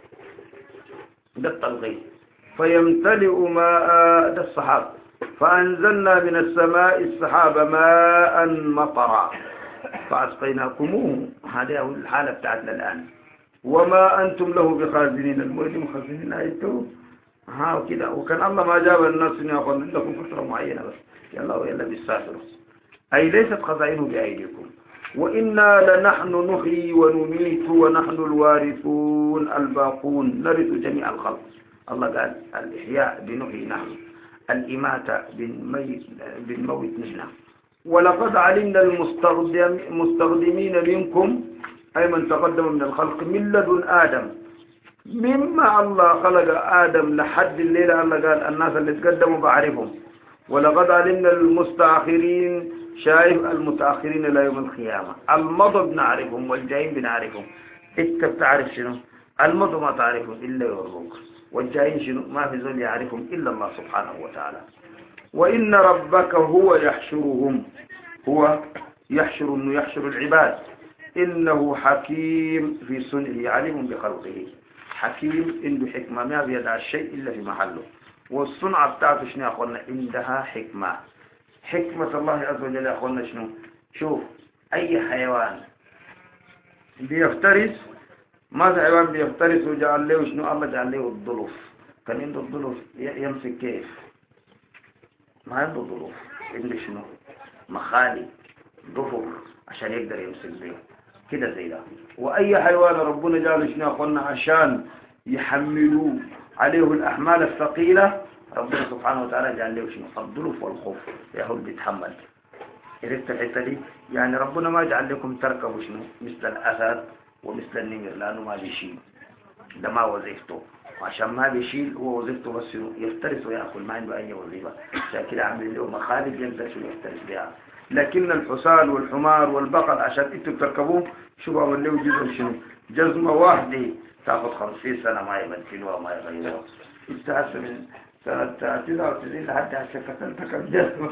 Speaker 1: ده التلقيه. فيمتلئ ماء ده السحاب فأنزلنا من السماء السحاب ماء مطرا فأسقيناكموه. هذه هو الحالة بتاعتنا الآن. وما أنتم له بخازنين. المؤمنين مخازنين أيتوا ها كده. وكان الله ما جاب الناس إن يأخذ لكم فترة معينة بس يلا ويلا بالسافر. أي ليست خزائنه بأيديكم وإنا لنحن نحيي ونميت ونحن الوارثون الباقون نرث جميع الخلق. الله قال الإحياء بنحيي نحن، الإماتة بالموت نحن. ولقد علمنا المستخدمين منكم أي من تقدم من الخلق من لدن آدم مما الله خلق آدم لحد الليلة. الله قال الناس اللي تقدموا بعرفهم. ولقد علمنا المستأخرين شايف المتأخرين إلى يوم القيامة. المضى بنعرفهم والجايين بنعرفهم. انت بتعرف شنو؟ المضى ما تعرفهم إلا يوربوك، والجايين شنو؟ ما في زول يعرفهم إلا الله سبحانه وتعالى. وإن ربك هو يحشرهم. هو يحشر إنه يحشر العباد. إنه حكيم في صنعه عليم بخلقه. حكيم عنده حكمة ما بيدع الشيء إلا في محله. والصنعة بتاعته شنو يا أخوانا؟ عندها حكمة. حكمة الله عز وجل يا أخوانا شنو؟ شوف أي حيوان بيفترس ما في حيوان بيفترس وجعل له شنو؟ الله جعل له الظلف. كان عنده الظلف يمسك كيف؟ ما عنده ظلف، عنده شنو؟ مخالي ظفر عشان يقدر يمسك به كده زي ده. وأي حيوان ربنا جعله شنو يا أخوانا؟ عشان يحملوا عليه الأحمال الثقيلة. ربنا سبحانه وتعالى جعل له شنو؟ الظلف والخوف يهود بيتحمل. عرفت الحتة دي؟ يعني ربنا ما جعل لكم تركبوا شنو؟ مثل الأسد ومثل النمر لأنه ما بيشيل، ده ما وظيفته. وعشان ما بيشيل هو وظيفته بس يفترس ويأكل ما عنده أي وظيفة. عشان كده عامل له مخالب يقدر شنو يفترس بها. لكن الحصان والحمار والبقر عشان انتوا بتركبوه شو عمل له جزء شنو؟ جزمة واحدة تاخذ خمسين سنة ما يبدلوها ما يغيروها. انت هسه من سنة تسعة وتسعين لحد هسه كتلتك الجزمة.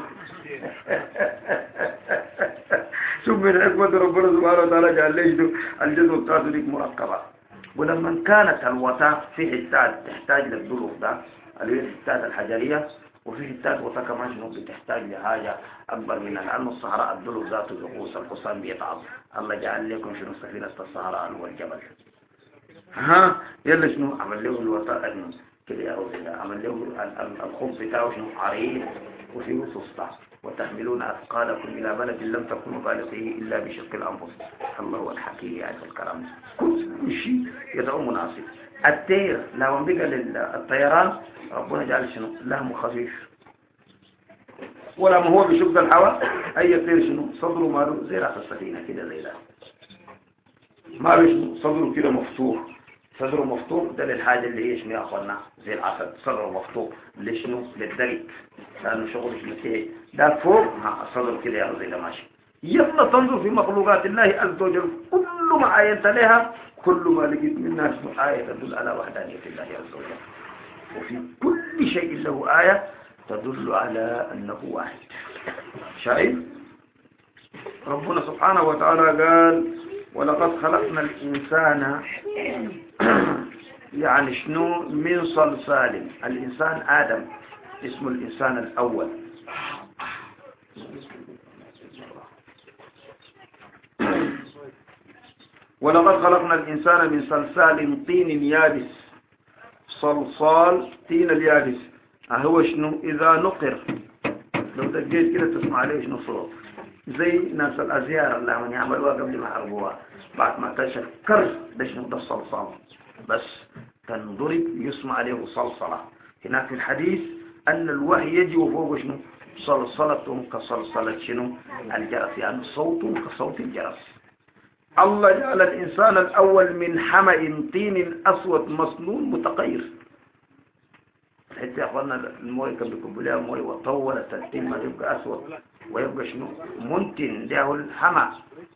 Speaker 1: شوف من حكمة ربنا سبحانه وتعالى جعل ليش الجزمة بتاعته ديك مركبة. ولما كانت الوطاء في حتات تحتاج للظروف ده اللي هي الحتات الحجرية، وفي حتات وطاء كمان شنو بتحتاج لحاجة أكبر منها. لأنه الصحراء الظروف ذاته يغوص الحصان بيتعب. الله جعل لكم شنو؟ سفينة الصحراء والجبل. ها يلا شنو عمل له الوطاء كده يا رب عمل له الخبز بتاعه شنو عريض وفيه سسطة وتحملون أثقالكم إلى بلد لم تكونوا بالغيه إلا بشق الأنفس. الله هو الحكيم يعني في الكلام كل شيء يدعو مناسب. التير لو بقى للطيران ربنا جعل شنو لهم خفيف ولما هو بشق الهواء أي طير شنو صدره ماله زي راس السفينة كده زي ده ما بيش صدره كده مفتوح. صدره مفتوح ده للحاجة اللي هي شنو يا أخوانا زي العسل صدره مفتوح لشنو للدرك لأنه شغل شنو كده ده فوق ها صدره كده يا زي ده ماشي. يلا تنظر في مخلوقات الله عز وجل كل ما آية لها كل ما لقيت منها شنو آية تدل على وحدانية الله عز وجل وفي كل شيء له آية تدل على أنه واحد. شايف ربنا سبحانه وتعالى قال ولقد خلقنا الإنسان يعني شنو من صلصال. الإنسان آدم اسمه الإنسان الأول. ولقد خلقنا الإنسان من صلصال طين يابس. صلصال طين اليابس هو شنو إذا نقر لو دقيت كده تسمع عليه شنو صوت زي ناس الأزيار اللي من يعملوها قبل ما يحربوها بعد ما تشكر ده شنو ده الصلصال بس تنضرب يسمع عليه صلصلة. هناك في الحديث أن الوحي يجي وفوق شنو صلصلة كصلصلة شنو الجرس يعني صوت كصوت الجرس. الله جعل الإنسان الأول من حمأ طين أسود مسنون متقير. حتى يا أخوانا المويه كان بيكب لها مويه وطولت الطين ما يبقى أسود ويبقى شنو منتن ده الحمأ.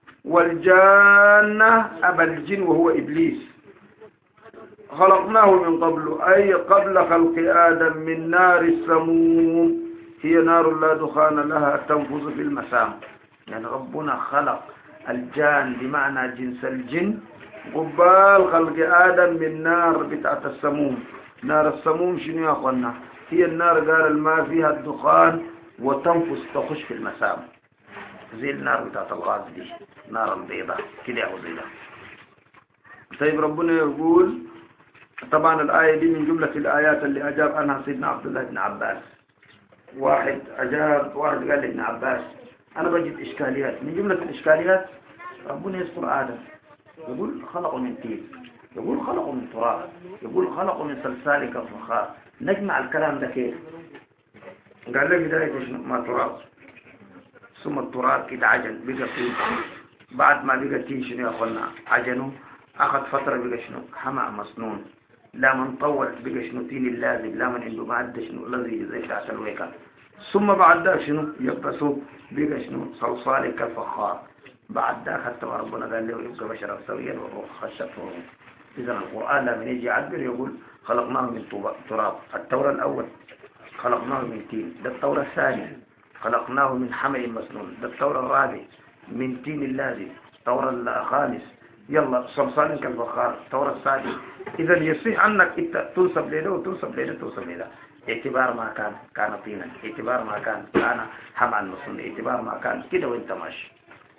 Speaker 1: والجنة أبا الجن وهو إبليس خلقناه من قبل أي قبل خلق آدم من نار السموم هي نار لا دخان لها تنفذ في المسام. يعني ربنا خلق الجان بمعنى جنس الجن قبال خلق آدم من نار بتاعت السموم. نار السموم شنو يا أخوانا هي النار قال الماء فيها الدخان وتنفس تخش في المسام زي النار بتاعت الغاز دي نار البيضة كده أو زي ده. طيب ربنا يقول طبعا الآية دي من جملة الآيات اللي أجاب عنها سيدنا عبد الله بن عباس. واحد أجاب واحد قال لابن عباس أنا بجد إشكاليات. من جملة الإشكاليات ربنا يذكر آدم يقول خلقه من طين يقول خلقه من تراب يقول خلقه من سلسال كالفخار. نجمع الكلام ده كيف؟ قال له بداية شنو ما تراب ثم التراب كده عجن بقى طين بعد ما بقى طين شنو يا أخوانا عجنه أخذ فترة بقى شنو حمأ مسنون لا من طول بقى شنو طين اللازم لا من عنده بعد شنو الذي زي شاعة الويكا ثم بعد ده شنو يبسوا بقى شنو صلصال كالفخار. بعد ده حتى ربنا قال له يبقى بشرا سويا والروح خشته. إذا القرآن لما يجي يعبر يقول خلقناه من تراب. التورة الأول خلقناه من طين ده التورة الثانية خلقناه من حمأ مسنون ده التورة الرابع من طين اللازم التورة الخامس يلا صلصال كالفخار التورة السادس. إذا يصح عنك انت تنسب ليله وتنسب ليله تنسب ليله اعتبار ما كان كان طينا اعتبار ما كان كان حمأ مسنون اعتبار ما كان كده وانت ماشي.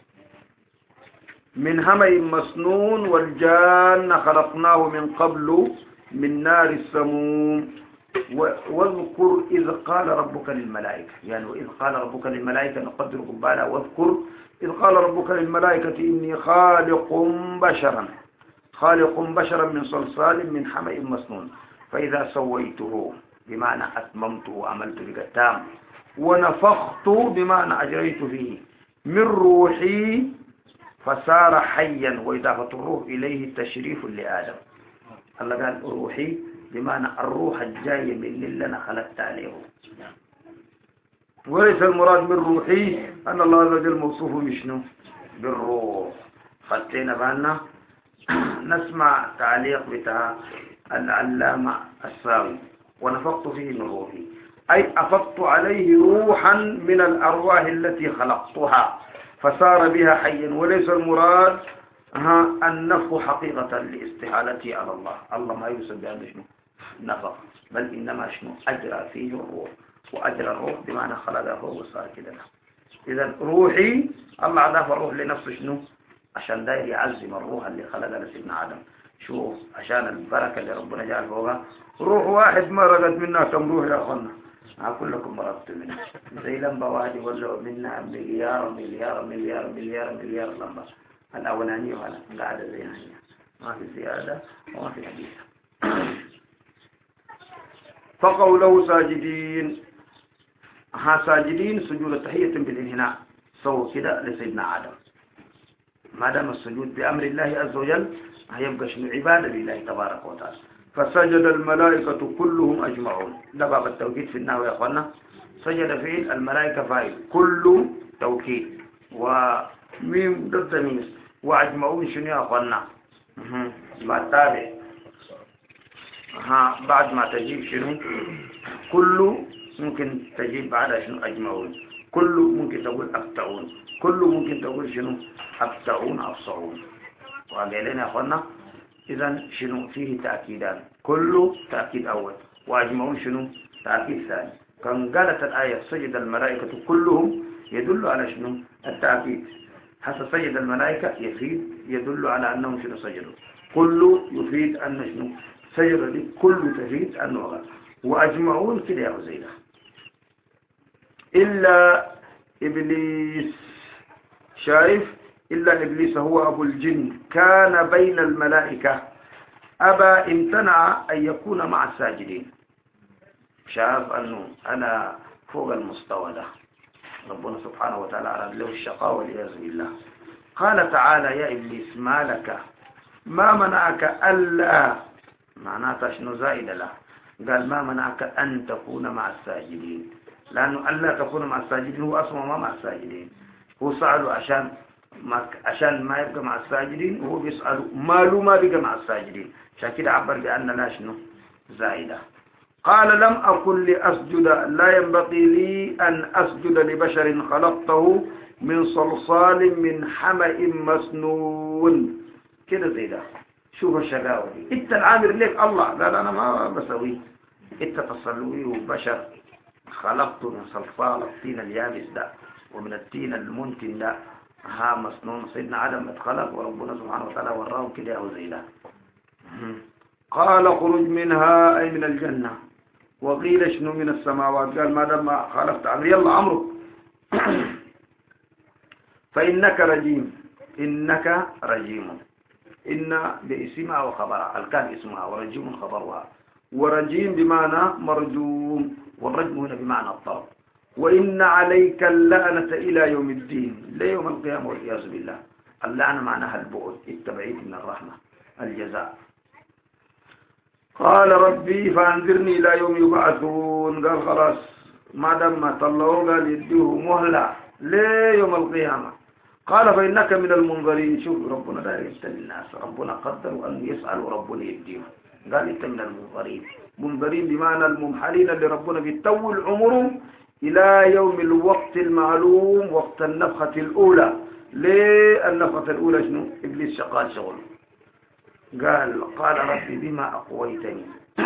Speaker 1: من حمأ مسنون والجان خلقناه من قبل من نار السموم. واذكر إذ قال ربك للملائكة يعني وإذ قال ربك للملائكة نقدر قبالا واذكر إذ قال ربك للملائكة إني خالق بشرا خالق بشرا من صلصال من حمأ مسنون فإذا سويته بمعنى أتممته وعملت بقتام ونفخت بمعنى أجريت فيه من روحي فصار حيا وإضافة الروح إليه تشريف لآدم. الله قال روحي بمعنى الروح الجاية من اللي أنا خلقت عليه وليس المراد من روحي أن الله عز وجل موصوف بشنو بالروح. خلتنا بأننا نسمع تعليق بتاع العلامة الساوي ونفخت فيه من روحي أي أفضت عليه روحا من الأرواح التي خلقتها فصار بها حيا. وليس المراد ها النفخ حقيقة لاستحالته على الله. الله ما يوصف بأنه شنو نفخ بل إنما شنو أجرى فيه الروح وأجرى الروح بمعنى خلق الروح وصار كده. إذا روحي الله عداف الروح لنفسه شنو عشان داير يعزم الروح اللي خلقها لسيدنا آدم. شوف عشان البركة اللي ربنا جعل فوقها، روح واحد ما رقت منها كم روح يا أخوانا؟ كلكم مرضت منها زي لمبة واحد يولعوا منها مليار مليار مليار مليار مليار لمبة. الأولانية ولا قاعدة زي هي، ما في زيادة وما في حديث. فقوا له ساجدين، ها ساجدين سجود تحية بالانحناء، سووا كده لسيدنا آدم. ما دام السجود بأمر الله عز وجل هيبقى شنو؟ عبادة لله تبارك وتعالى. فسجد الملائكة كلهم أجمعون. ده باب التوكيد في النحو يا أخوانا. سجد فيه الملائكة فاعل، كل توكيد وميم ضد ميم، وأجمعون شنو يا أخوانا؟ بعد تابع ها بعد ما تجيب شنو؟ كل ممكن تجيب بعدها شنو؟ أجمعون. كل ممكن تقول أفتعون، كل ممكن تقول شنو؟ أفتعون أفصعون. وقالنا يا أخوانا إذا شنو؟ فيه تأكيدان، كل تأكيد أول، وأجمعون شنو؟ تأكيد ثاني. كان قالت الآية سجد الملائكة كلهم يدل على شنو؟ التأكيد. حتى سجد الملائكة يفيد يدل على أنهم شنو؟ سجدوا. كل يفيد أن شنو؟ سجد دي كل تفيد أنه غير. وأجمعون كده يا زيدا إلا إبليس. شايف؟ إلا إبليس هو أبو الجن كان بين الملائكة أبى، امتنع أن يكون مع الساجدين. شاف أنه أنا فوق المستوى ده، ربنا سبحانه وتعالى أراد له الشقاء والعياذ بالله. قال تعالى يا إبليس ما لك ما منعك ألا، معناتها شنو زائد له؟ قال ما منعك أن تكون مع الساجدين، لأنه ألا تكون مع الساجدين هو أصلا ما مع الساجدين، هو سأله عشان ما عشان ما يبقى مع الساجدين، وهو بيسأله ماله ما بقى مع الساجدين، عشان كده عبر بأن لا شنو زائدة. قال لم أقل لأسجد، لا ينبغي لي أن أسجد لبشر خلقته من صلصال من حمأ مسنون. كده زي ده. شوف الشقاوة دي، انت العامر ليك الله قال انا ما بسويه، انت تصلويه بشر خلقته من صلصال الطين اليابس ده ومن الطين المنتن ده، ها مسنون. سيدنا آدم اتخلق وربنا سبحانه وتعالى وراه كده او زي ده. قال خرج منها اي من الجنة، وقيل شنو من السماوات، قال ما دام خلقت عمري يلا عمرك فإنك رجيم. إنك رجيم، إن باسمها وخبرها، الكان اسمها ورجيم خبرها، ورجيم بمعنى مرجوم، والرجم هنا بمعنى الطرد. وإن عليك اللعنة إلى يوم الدين، ليوم القيامة والعياذ بالله. اللعنة معناها البعد، التبعيد من الرحمة، الجزاء. قال ربي فأنذرني إلى يوم يبعثون. قال خلاص ما دام ما طلعوا قال يديه مهلة ليوم القيامة. قال فإنك من المنظرين. شوف ربنا داير يبتلي الناس، ربنا قدر أن يسألوا ربنا يديهم، قال أنت من المنظرين. منظرين بمعنى الممحلين اللي ربنا بيطول عمرهم إلى يوم الوقت المعلوم، وقت النفخة الأولى. ليه النفخة الأولى؟ شنو؟ إبليس شغال شغل. قال قال ربي بما أقويتني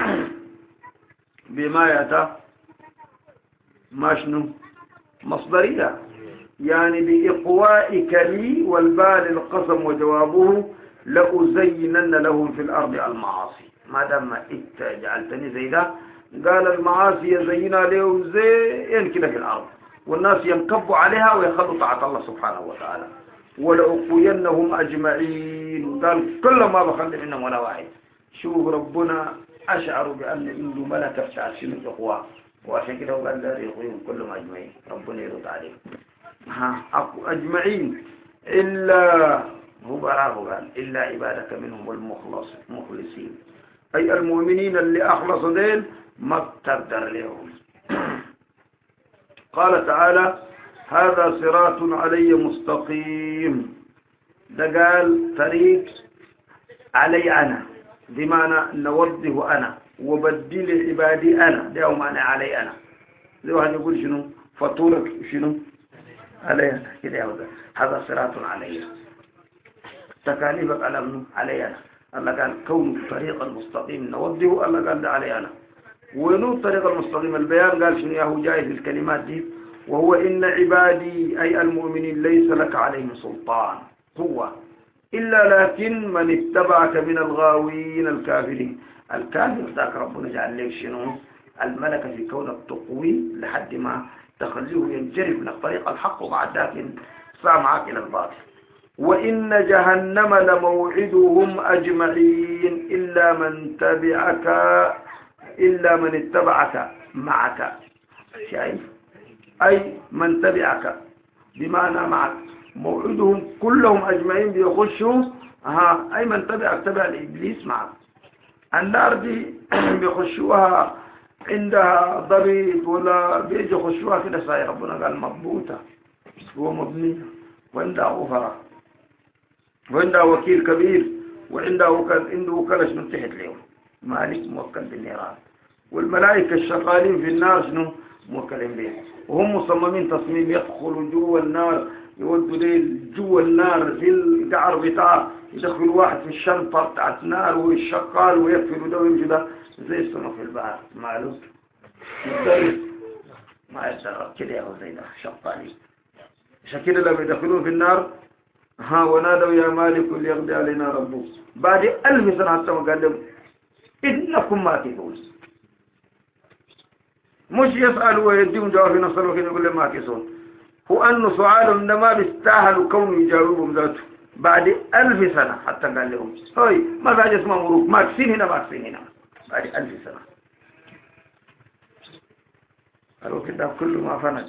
Speaker 1: بما يأتى ما شنو مصدرية، يعني بإقوائك لي، والبال القسم وجوابه لأزينن لهم في الأرض المعاصي. ما دام إنت جعلتني زي ده، قال المعاصي يزينها لهم زين كده في الأرض، والناس ينكبوا عليها ويخلوا طاعة الله سبحانه وتعالى. ولأقوينهم أجمعين، قال كل ما بخلي منهم ولا واحد. شوف ربنا أشعر بأن عنده ملكة بتاعت شنو الإقواء، وعشان كده قال لا يقويهم كلهم أجمعين، ربنا يرد عليهم ها أجمعين إلا هو براه قال إلا عبادك منهم المخلص مخلصين، أي المؤمنين اللي أخلصوا دين ما تقدر لهم. قال تعالى هذا صراط علي مستقيم. ده قال طريق علي أنا، بمعنى نوضه أنا وبدل عبادي أنا، ده معنى علي أنا. لو هنقول شنو فطورك شنو علي أنا كده يا ولد، هذا صراط علي، تكاليفك على منه علي أنا. الله قال كون الطريق المستقيم نوضه، الله قال ده علي أنا. ونو الطريق المستقيم البيان قال شنو ياهو جاي في الكلمات دي، وهو إن عبادي أي المؤمنين ليس لك عليهم سلطان قوة، إلا لكن من اتبعك من الغاوين الكافرين. الكافر ذاك ربنا جعل لك شنو الملكة في كونك تقوي لحد ما تخليه ينجرف من الطريق الحق وبعد ذاك صار معك إلى الباطل. وإن جهنم لموعدهم أجمعين إلا من تبعك إلا من اتبعك معك. شايف؟ أي من تبعك بمعنى معك، موعدهم كلهم أجمعين بيخشوا ها أي من تبعك تبع الإبليس معك. النار دي بيخشوها عندها ضريط ولا بيجي يخشوها كده صاير ربنا قال مضبوطة ومبنية وعندها غفرة وعندها وكيل كبير وعندها وكل عنده وكالة شنو تحت له مالك موكل بالنيران، والملائكة الشغالين في النار شنو موكلين به، وهم مصممين تصميم يدخلوا جوا النار يودوا ليل جوا النار في القعر بتاعه، يدخلوا واحد في الشنطة بتاعت النار والشغال ويقفلوا ده ويمشي ده زي السمك في البحر معلوم يدرس ما يقدر كده هو زي ده شغالين. عشان كده لما يدخلون في النار ها ونادوا يا مالك ليقضي علينا ربك بعد ألف سنة حتى ما قال لهم إنكم ماكثون. مش يسألوا ويديهم جواب في نفس الوقت يقول لهم ماكثون، هو أنه سؤالهم إنما بيستاهلوا كونه يجاوبهم ذاته بعد ألف سنة حتى قال لهم هاي ما بعد اسمه مروك ماكسين هنا ماكسين هنا بعد ألف سنة. قالوا كده كل ما فند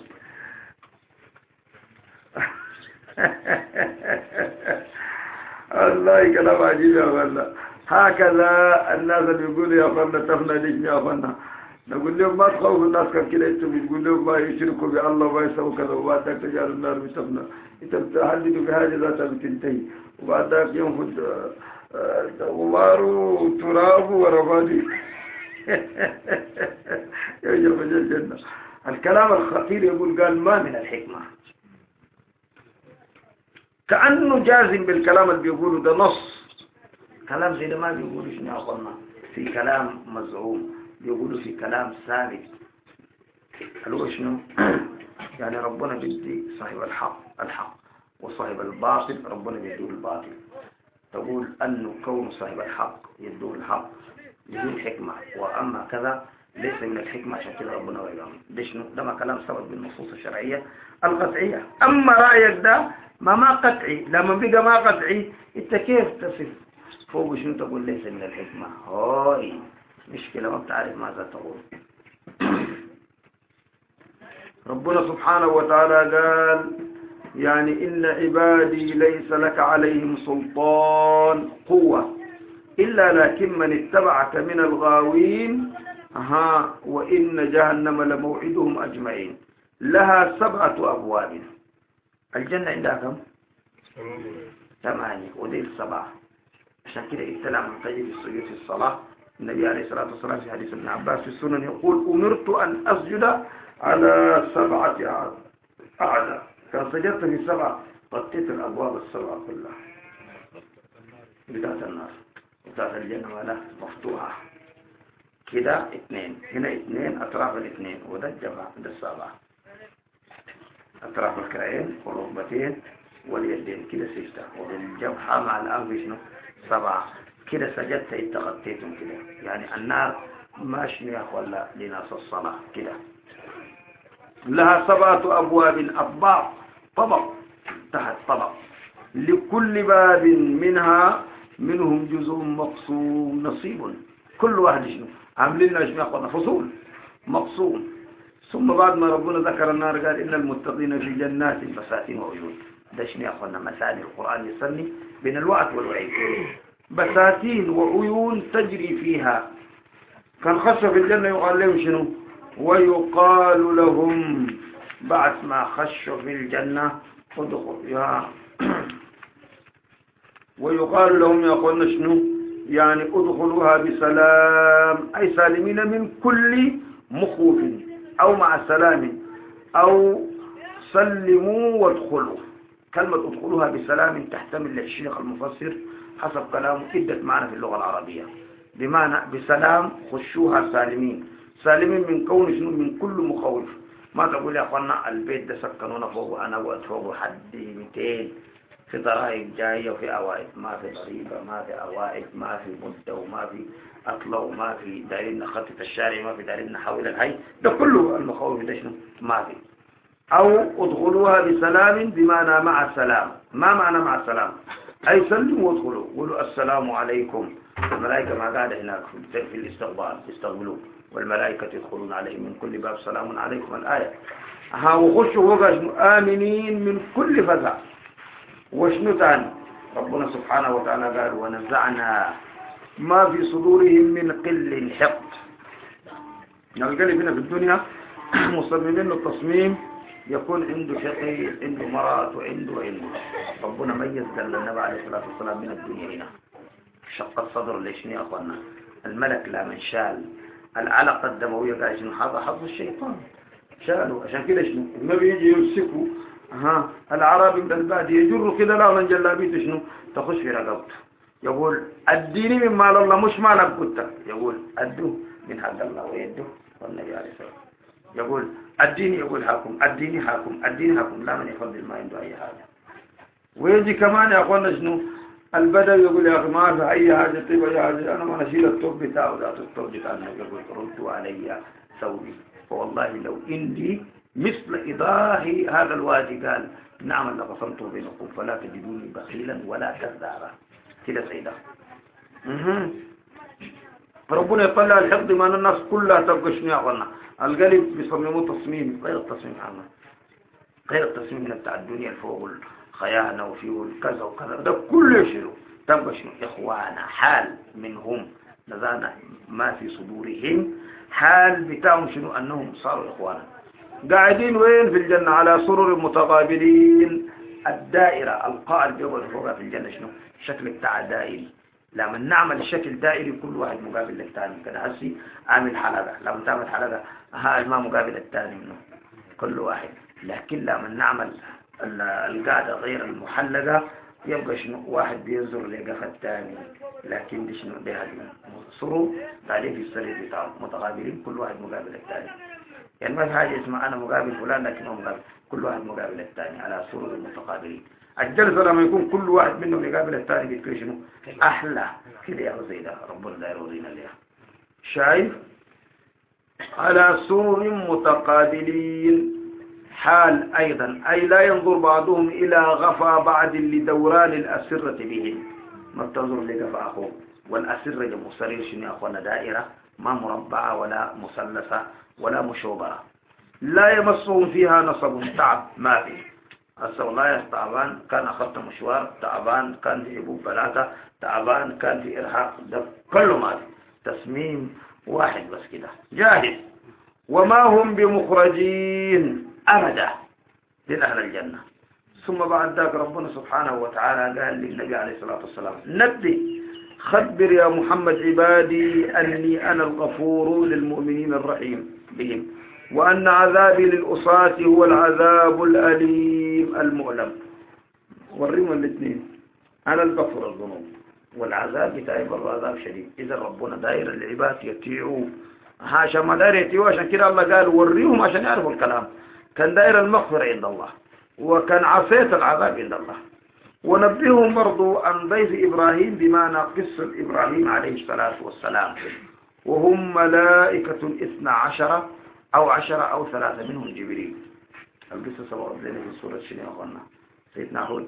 Speaker 1: الله كلام عجيب يا والله. هكذا الناس اللي يقولوا يا فنا تفنى ليش يا فنا نقول لهم ما تخوفوا الناس كان كده انتم بتقول لهم ما يشركوا بالله وما يسووا كذا وبعد ذاك تجعل النار بتفنى انت بتحددوا بحاجه ذاتها بتنتهي وبعد ذاك ينفذ غبار وتراب ورمادي يجب الجنه. الكلام الخطير يقول قال ما من الحكمه كأنه جازم بالكلام اللي بيقوله ده نص كلام زي ده ما بيقولوا شنو أقولنا في كلام مزعوم بيقولوا في كلام ثابت. قالوا شنو يعني ربنا بيدي صاحب الحق الحق وصاحب الباطل ربنا بيديه الباطل. تقول أنه كون صاحب الحق يديه الحق بدون حكمة وأما كذا ليس من الحكمة عشان كده ربنا ويقام ده شنو ده ما كلام ثبت بالنصوص الشرعية القطعية. أما رأيك ده ما ما قطعي لما بقى ما قطعي انت كيف تصف فوق شنو تقول ليس من الحكمة هاي مشكلة ما بتعرف ماذا تقول. ربنا سبحانه وتعالى قال يعني إن عبادي ليس لك عليهم سلطان قوة إلا لكن من اتبعك من الغاوين ها وإن جهنم لموعدهم أجمعين لها سبعة أبواب. الجنة عندها كم؟ ثمانية ودي السبعة. عشان كده ابتلع من طيب السجود في الصلاة النبي عليه الصلاة والسلام في حديث ابن عباس في السنن يقول أمرت أن أسجد على سبعة أعلى كان سجدت في سبعة غطيت الأبواب السبعة كلها بتاعت النار بتاعت الجنة ولا مفتوحة كده اثنين هنا اثنين أطراف الاثنين وده الجبهة ده السبعة أطراف الكرعين والركبتين واليدين كده ستة والجبهة مع الأنف شنو سبعة كده سجدت انت غطيتهم كده يعني النار ماشي يا اخوانا لناس الصلاة كده. لها سبعة أبواب أطباق طبق تحت طبق لكل باب منها منهم جزء مقسوم نصيب كل واحد شنو عاملين لنا شنو يا اخوانا فصول مقسوم. ثم بعد ما ربنا ذكر النار قال إن المتقين في جنات بساتين وعيون. ده شنو يا اخوانا مثاني القرآن يسمي بين الوعد والوعيد بساتين وعيون تجري فيها. كان خش في الجنة يقال لهم شنو ويقال لهم بعد ما خشوا في الجنة ادخلوا يا ويقال لهم يا اخوانا شنو يعني ادخلوها بسلام أي سالمين من كل مخوف أو مع السلام أو سلموا وادخلوا. كلمة ادخلوها بسلام تحتمل للشيخ المفسر حسب كلامه عدة معنى في اللغة العربية بمعنى بسلام خشوها سالمين سالمين من كون شنو من كل مخوف. ما تقول يا اخوانا البيت ده سكنونا فوق انا وقت فوق حد مئتين في ضرائب جاية وفي أوائد، ما في ضريبة، ما في أوائد، ما في مدة، وما في أطلع، وما في دايرين نخطط الشارع، ما في دايرين نحول الحي، ده كله المخاوف ده شنو؟ ما في. أو ادخلوها بسلام بمعنى مع السلام. ما معنى مع السلام؟ أي سلموا وادخلوا، قولوا السلام عليكم. الملائكة ما قاعدة هناك في الاستقبال يستقبلوا، والملائكة يدخلون عليهم من كل باب سلام عليكم الآية. ها وخشوا وقع آمنين من كل فزع. وشنو تاني؟ ربنا سبحانه وتعالى قال ونزعنا ما في صدورهم من قل حقد. القلب هنا في الدنيا مصممين التصميم يكون عنده شقي، عنده مرض، وعنده وعنده. ربنا ميز قال النبي عليه الصلاة والسلام من الدنيا هنا شق الصدر. ليش يا أخوانا؟ الملك لا من شال العلاقة الدموية قال شنو؟ هذا حظ الشيطان شالوا. عشان كده شنو ما بيجي يمسكوا ها العربي من البادية يجروا كده لا من جلابيته شنو تخش في رقبته، يقول اديني من مال الله مش مالك قلت، يقول ادوه من حق الله ويده. والنبي عليه الصلاة والسلام يقول اديني، يقول حاكم اديني حاكم اديني حاكم، لا من يفضل ما عنده اي حاجة. ويجي كمان يا اخوانا شنو البدوي يقول يا اخي ما في اي حاجة، طيب اي حاجة انا ما نشيل الثوب بتاعه ذات الثوب بتاعنا، يقول ردوا علي ثوبي فوالله لو عندي مثل إضاهي هذا الوادي قال نعم لقسمت بينكم فلا تجدوني بخيلا ولا كذابا. كده سيدا. فربنا يطلع الحقد ما الناس كلها تبقى شنو يا اخوانا؟ القلب بيصمموا تصميم غير التصميم عنه، غير التصميم من بتاع الدنيا الفوق الخيانة وفيه الكذا وكذا، ده كله يشيلوا تبقى شنو إخوانا. حال منهم نزعنا ما في صدورهم، حال بتاعهم شنو أنهم صاروا إخوانا. قاعدين وين؟ في الجنة على سرر متقابلين. الدائرة القائل بيقعد فوقها في الجنة شنو؟ شكل بتاع دائري. لما نعمل الشكل دائري كل واحد مقابل للثاني كده. هسي عامل حلقة، لما تعمل حلقة ها ما مقابل الثاني منه كل واحد. لكن لما نعمل القاعدة غير المحلقة يبقى شنو واحد بينظر لقفة الثاني، لكن دي شنو ده سرور بعدين في السرير بتاعهم متقابلين كل واحد مقابل الثاني. يعني ما في حاجة اسمها أنا مقابل فلان لكنه مقابل، كل واحد مقابل الثاني على سرور متقابلين. الجلسة لما يكون كل واحد منهم يقابل الثاني بيتكلم شنو أحلى كده يا زي ده. ربنا لا يرضينا ليه. شايف؟ على سرور متقابلين. حال أيضا أي لا ينظر بعضهم إلى غفا بعض لدوران الأسرة بهم. ما بتنظر لغفا أخوه. والأسرة جمع سرير شنو يا أخوانا؟ دائرة ما مربعة ولا مثلثة ولا مشوبرة. لا يمسهم فيها نصب تعب ما في. السولاية تعبان كان أخذت مشوار، تعبان كان في أبو بلاغة، تعبان كان في إرهاق، ده كله ما في. تصميم واحد بس كده جاهز. وما هم بمخرجين أبدا من أهل الجنة. ثم بعد ذلك ربنا سبحانه وتعالى قال للنبي عليه الصلاة والسلام نبي خبر يا محمد عبادي أني أنا الغفور للمؤمنين الرحيم بهم، وأن عذابي للأصاة هو العذاب الأليم المؤلم. وريهم الاثنين، أنا الغفور الذنوب والعذاب بتاعي برضه عذاب شديد. إذا ربنا داير العباد يطيعوه عشان ما داير يطيعوه، عشان كده الله قال وريهم عشان يعرفوا الكلام. كان داير المغفرة عند الله وكان عصيت العذاب عند الله. ونبههم برضو عن ضيف إبراهيم بمعنى قصة إبراهيم عليه الصلاة والسلام، وهم ملائكة اثنى عشر أو عشرة أو ثلاثة منهم جبريل. القصة سبقت لنا في سورة شنو أخوانا؟ سيدنا هود.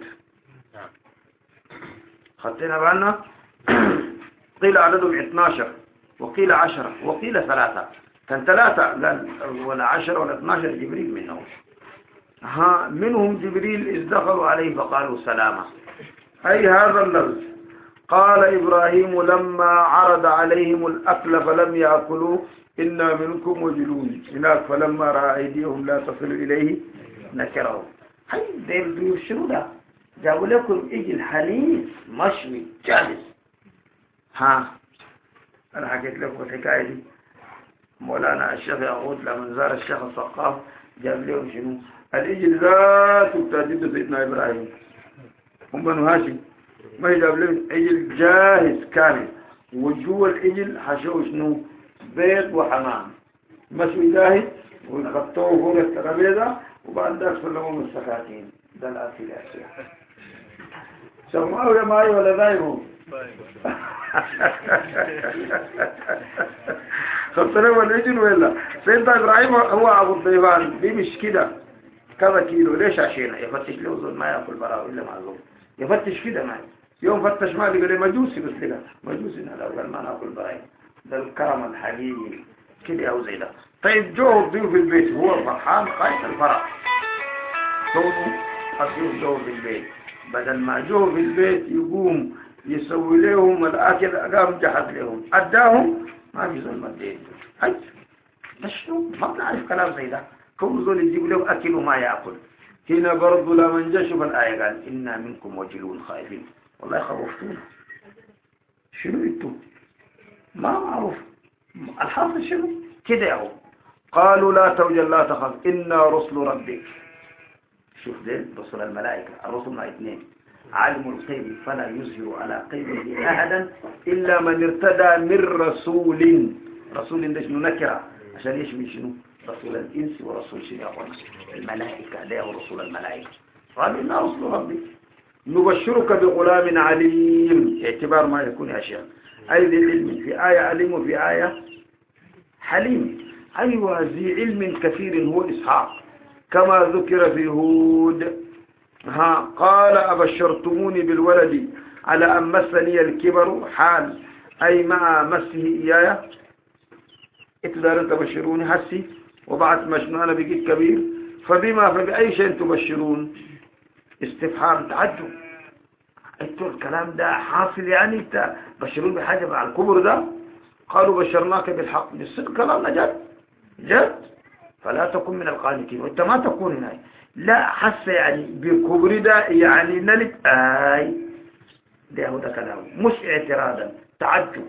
Speaker 1: خدتنا بالنا. قيل عددهم اثنى عشر وقيل عشرة وقيل ثلاثة. كان ثلاثة لا ولا عشرة ولا اثنى عشر جبريل منهم. ها منهم جبريل إذ دخلوا عليه فقالوا سلاما. أي هذا اللفظ قال إبراهيم لما عرض عليهم الأكل فلم يأكلوا إنا منكم وجلون هناك فلما رأى أيديهم لا تصل إليه نكرهم. هاي دير دير شنو ده؟ جابوا لكم إجل حنيف مشوي جاهز. ها أنا حكيت لكم الحكاية دي. مولانا الشيخ يعود لما زار الشيخ الثقاف جاب لهم شنو؟ الإجل ذاته بتاجد سيدنا إبراهيم هم بنو هاشم، ما يجاب لهم إجل جاهز كامل، وجوه الإجل حشوه شنو؟ بيض وحمام مشوي جاهز، ويحطوه فوق الترابيزة وبعد ذلك سلموهم السكاكين. ده الأكل يا شيخ. سمعوا يا ماي ولا دايمو خلصنا والعجل ولا سيدنا إبراهيم هو أبو الضيفان دي مش كده كذا كيلو ليش عشان يفتش له زول ما يأكل براء إلا مع زول يفتش كده معي يوم فتش ما لقى لي مجوسي بس لقى مجوسي هذا أول ما نأكل براء ده الكرم الحقيقي كده أو زي ده. طيب جوه الضيوف في البيت هو فرحان خايف الفرح كونه الضيوف جوه في البيت بدل ما جوه في البيت يقوم يسوي لهم الأكل قام جحد لهم أداهم ما في زول مدين هاي شنو ما بنعرف كلام زي ده كل زول يجيب له أكل وما يأكل. هنا برضو لما نجا شوف الآية قال إنا منكم وجلون خائفين والله خوفتونا شنو انتم ما معروف الحاصل شنو كده اهو قالوا لا توجل لا تخاف إنا رسل ربك. شوف ده رسل الملائكة الرسل مع اثنين عالم الغيب فلا يظهر على غيبه أحدا إلا من ارتدى من رسول. رسول ده شنو نكرة عشان يشمل شنو رسول الإنس ورسول شنو يا أخوانا الملائكة لا رسول الملائكة. قالوا إنا رسل ربك نبشرك بغلام عليم اعتبار ما يكون أشياء أي ذي علم في آية عليم وفي آية حليم. أيوة ذي علم كثير هو إسحاق كما ذكر في هود. ها قال أبشرتموني بالولد على أن مسني الكبر حال أي مع مسه إياي إتدار تبشروني حسي وبعد مشنو أنا بقيت كبير فبما فبأي شيء تبشرون استفهام تعجب. انتوا الكلام ده حاصل يعني تبشرون بحاجة مع الكبر ده. قالوا بشرناك بالحق بالصدق كلامنا جد جد فلا تكن من القانتين وانت ما تكون هنا لا حس يعني بالكبر ده يعني نلت آي ده هو ده كلامه مش اعتراضا تعجب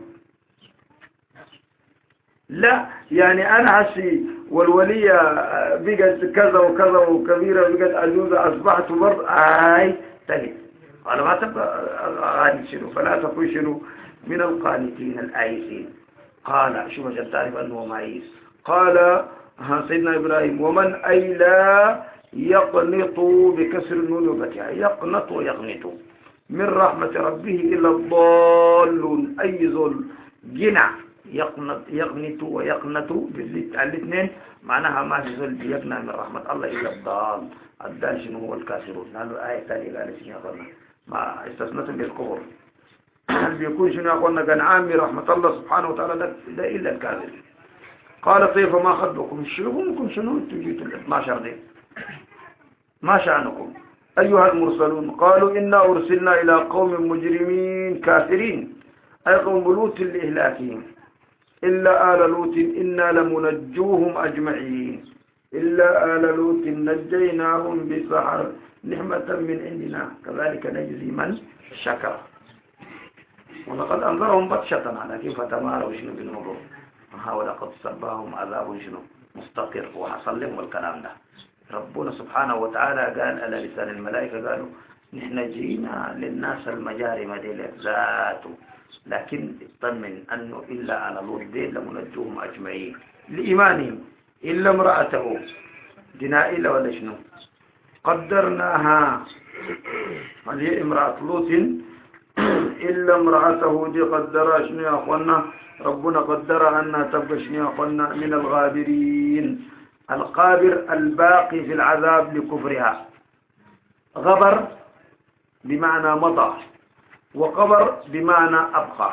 Speaker 1: لا يعني أنا حسي والولية بقت كذا وكذا وكبيرة بقت عجوزة أصبحت برضه آي تلت قال ما تبقى غادي شنو فلا تكون شنو من القانتين الآيسين. قال شو مجد تعرف أنه مايس قال سيدنا إبراهيم ومن أي لا يقنط بكسر النون وفتحها يقنط ويقنط من رحمة ربه إلا الضالون. أي ذل جنع يقنط يقنط ويقنط الاثنين معناها ما في ذل يقنع من رحمة الله إلا الضال. الضال شنو هو الكافرون. هذا آية ثانية قال شنو يقولنا ما استثنتم بالكفر بيكون شنو يقولنا كان عامي رحمة الله سبحانه وتعالى ده, ده إلا الكافر. قال طيب ما خطبكم شنو شنو تجيتوا ال اثناشر دي ما شأنكم أيها المرسلون. قالوا إنا أرسلنا إلى قوم مجرمين كافرين أي قوم لوط لإهلاكهم إلا آل لوط إنا لمنجوهم أجمعين إلا آل لوط نجيناهم بسحر نعمة من عندنا كذلك نجزي من شكر. ولقد أنذرهم بطشتنا لكن فتماروا شنو بالنظر ولقد صباهم عذاب شنو مستقر وحصل لهم الكلام ده. ربنا سبحانه وتعالى قال على لسان الملائكة قالوا نحن جينا للناس المجارم دي ذاته لكن اطمن أنه إلا على لوط دي لمنجوهم أجمعين لإيمانهم إلا امرأته دنا إلا ولا شنو قدرناها هذه امرأة لوط إلا امرأته دي قدرها شنو يا أخوانا ربنا قدر أنها تبقى شنو يا أخوانا من الغابرين. القابر الباقي في العذاب لكفرها. غبر بمعنى مضى وقبر بمعنى أبقى.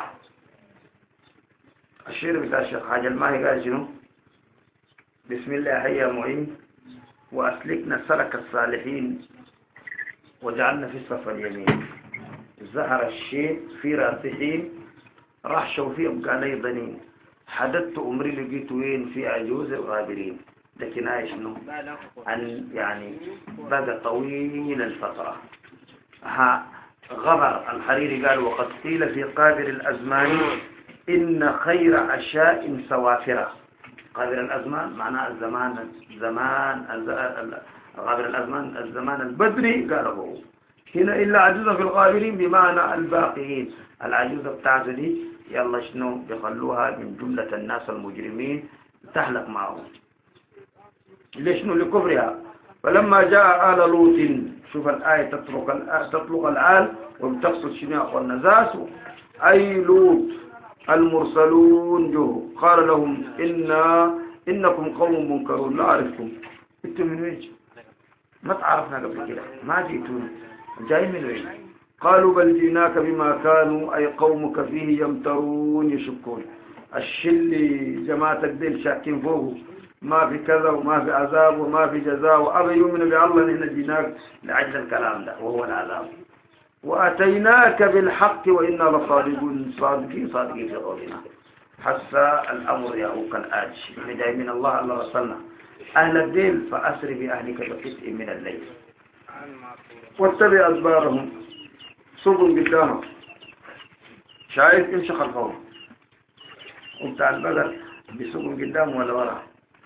Speaker 1: الشير بتاع الشيخ حاج الماهي قال شنو بسم الله هيا معين وأسلكنا سلك الصالحين وجعلنا في الصف اليمين زهر الشيء في راسحين راح شوفي أبقى ضنين حددت أمري لقيت وين في عجوز وغابرين. لكن عايش منه عن يعني بقى طويل الفترة. ها غبر الحريري قال وقد قيل في قابر الأزمان إن خير أشياء سوافرة. قابر الأزمان معناه الزمان الزمان غابر الأزمان الزمان البدري قاله هنا إلا عجوزة في الغابرين بمعنى الباقيين. العجوزة بتاعته دي يلا شنو بيخلوها من جملة الناس المجرمين تحلق معهم ليش شنو لكفرها. فلما جاء آل لوط، شوف الآية تطلق تطلق الآل وبتقصد شنو والنزاس، أي لوط المرسلون جو قال لهم إنا إنكم قوم منكرون لا أعرفكم، أنتم من وين؟ ما تعرفنا قبل كده، ما جيتونا، جاي من وين؟ قالوا بل جئناك بما كانوا أي قومك فيه يمترون يشكون، الشل جماعة الدين شاكين فوقه ما في كذا وما في عذاب وما في جزاء وأبا يؤمن بالله إن جئناك لعجل الكلام ده وهو العذاب، وأتيناك بالحق وإنا لصادقون صادقين صادقين في قولنا. حتى الأمر يهو كالآتي، من جاي من الله الله رسلنا أهل الدين فأسر بأهلك بقطع من الليل واتبع أدبارهم، صبوا قدامك شايف امشي خلفهم، وبتاع البقر بيسوقوا قدام ولا ورا،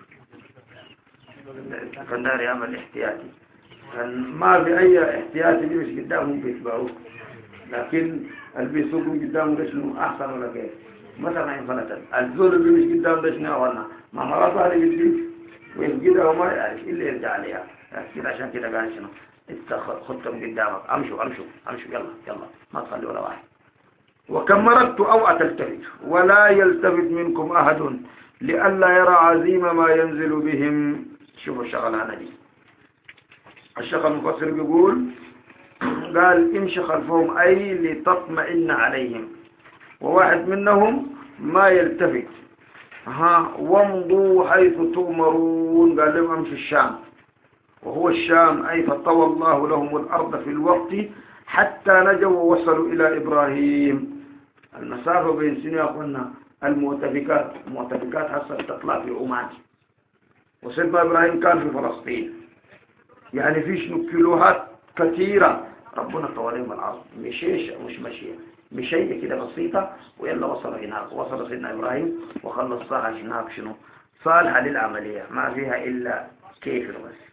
Speaker 1: كان داري يعمل احتياطي، كان ما في أي احتياطي بيمشي قدامهم بيتبعوه، لكن اللي بيسوقوا قدامهم ده شنو أحسن ولا كيف؟ مثلا ينفلت الزول اللي بيمشي قدام ده شنو ولا ما مرات هذه بتجيب ويسجدها وما يعرف إلا يرجع عليها، لكن عشان كده قال شنو خدتم قدامك امشوا امشوا امشوا يلا يلا ما تصلي ولا واحد. وكم مرضت أو أتلتفت ولا يلتفت منكم أحد لئلا يرى عزيم ما ينزل بهم. شوفوا الشغلانة دي، الشيخ المفسر بيقول قال امشي خلفهم أي لتطمئن عليهم، وواحد منهم ما يلتفت ها وامضوا حيث تؤمرون، قال لهم امشي الشام وهو الشام أي فطوى الله لهم الأرض في الوقت حتى نجوا ووصلوا إلى إبراهيم. المسافة بين سنة أخونا المؤتفكات المؤتفكات حصل تطلع في عمان، وسيدنا إبراهيم كان في فلسطين، يعني في شنو كيلوهات كثيرة ربنا طوالهم الأرض، مشيش مش مشي مشي كده بسيطة ويلا وصل هناك. وصل سيدنا إبراهيم وخلص صالح هناك شنو صالحة للعملية ما فيها إلا كيف بس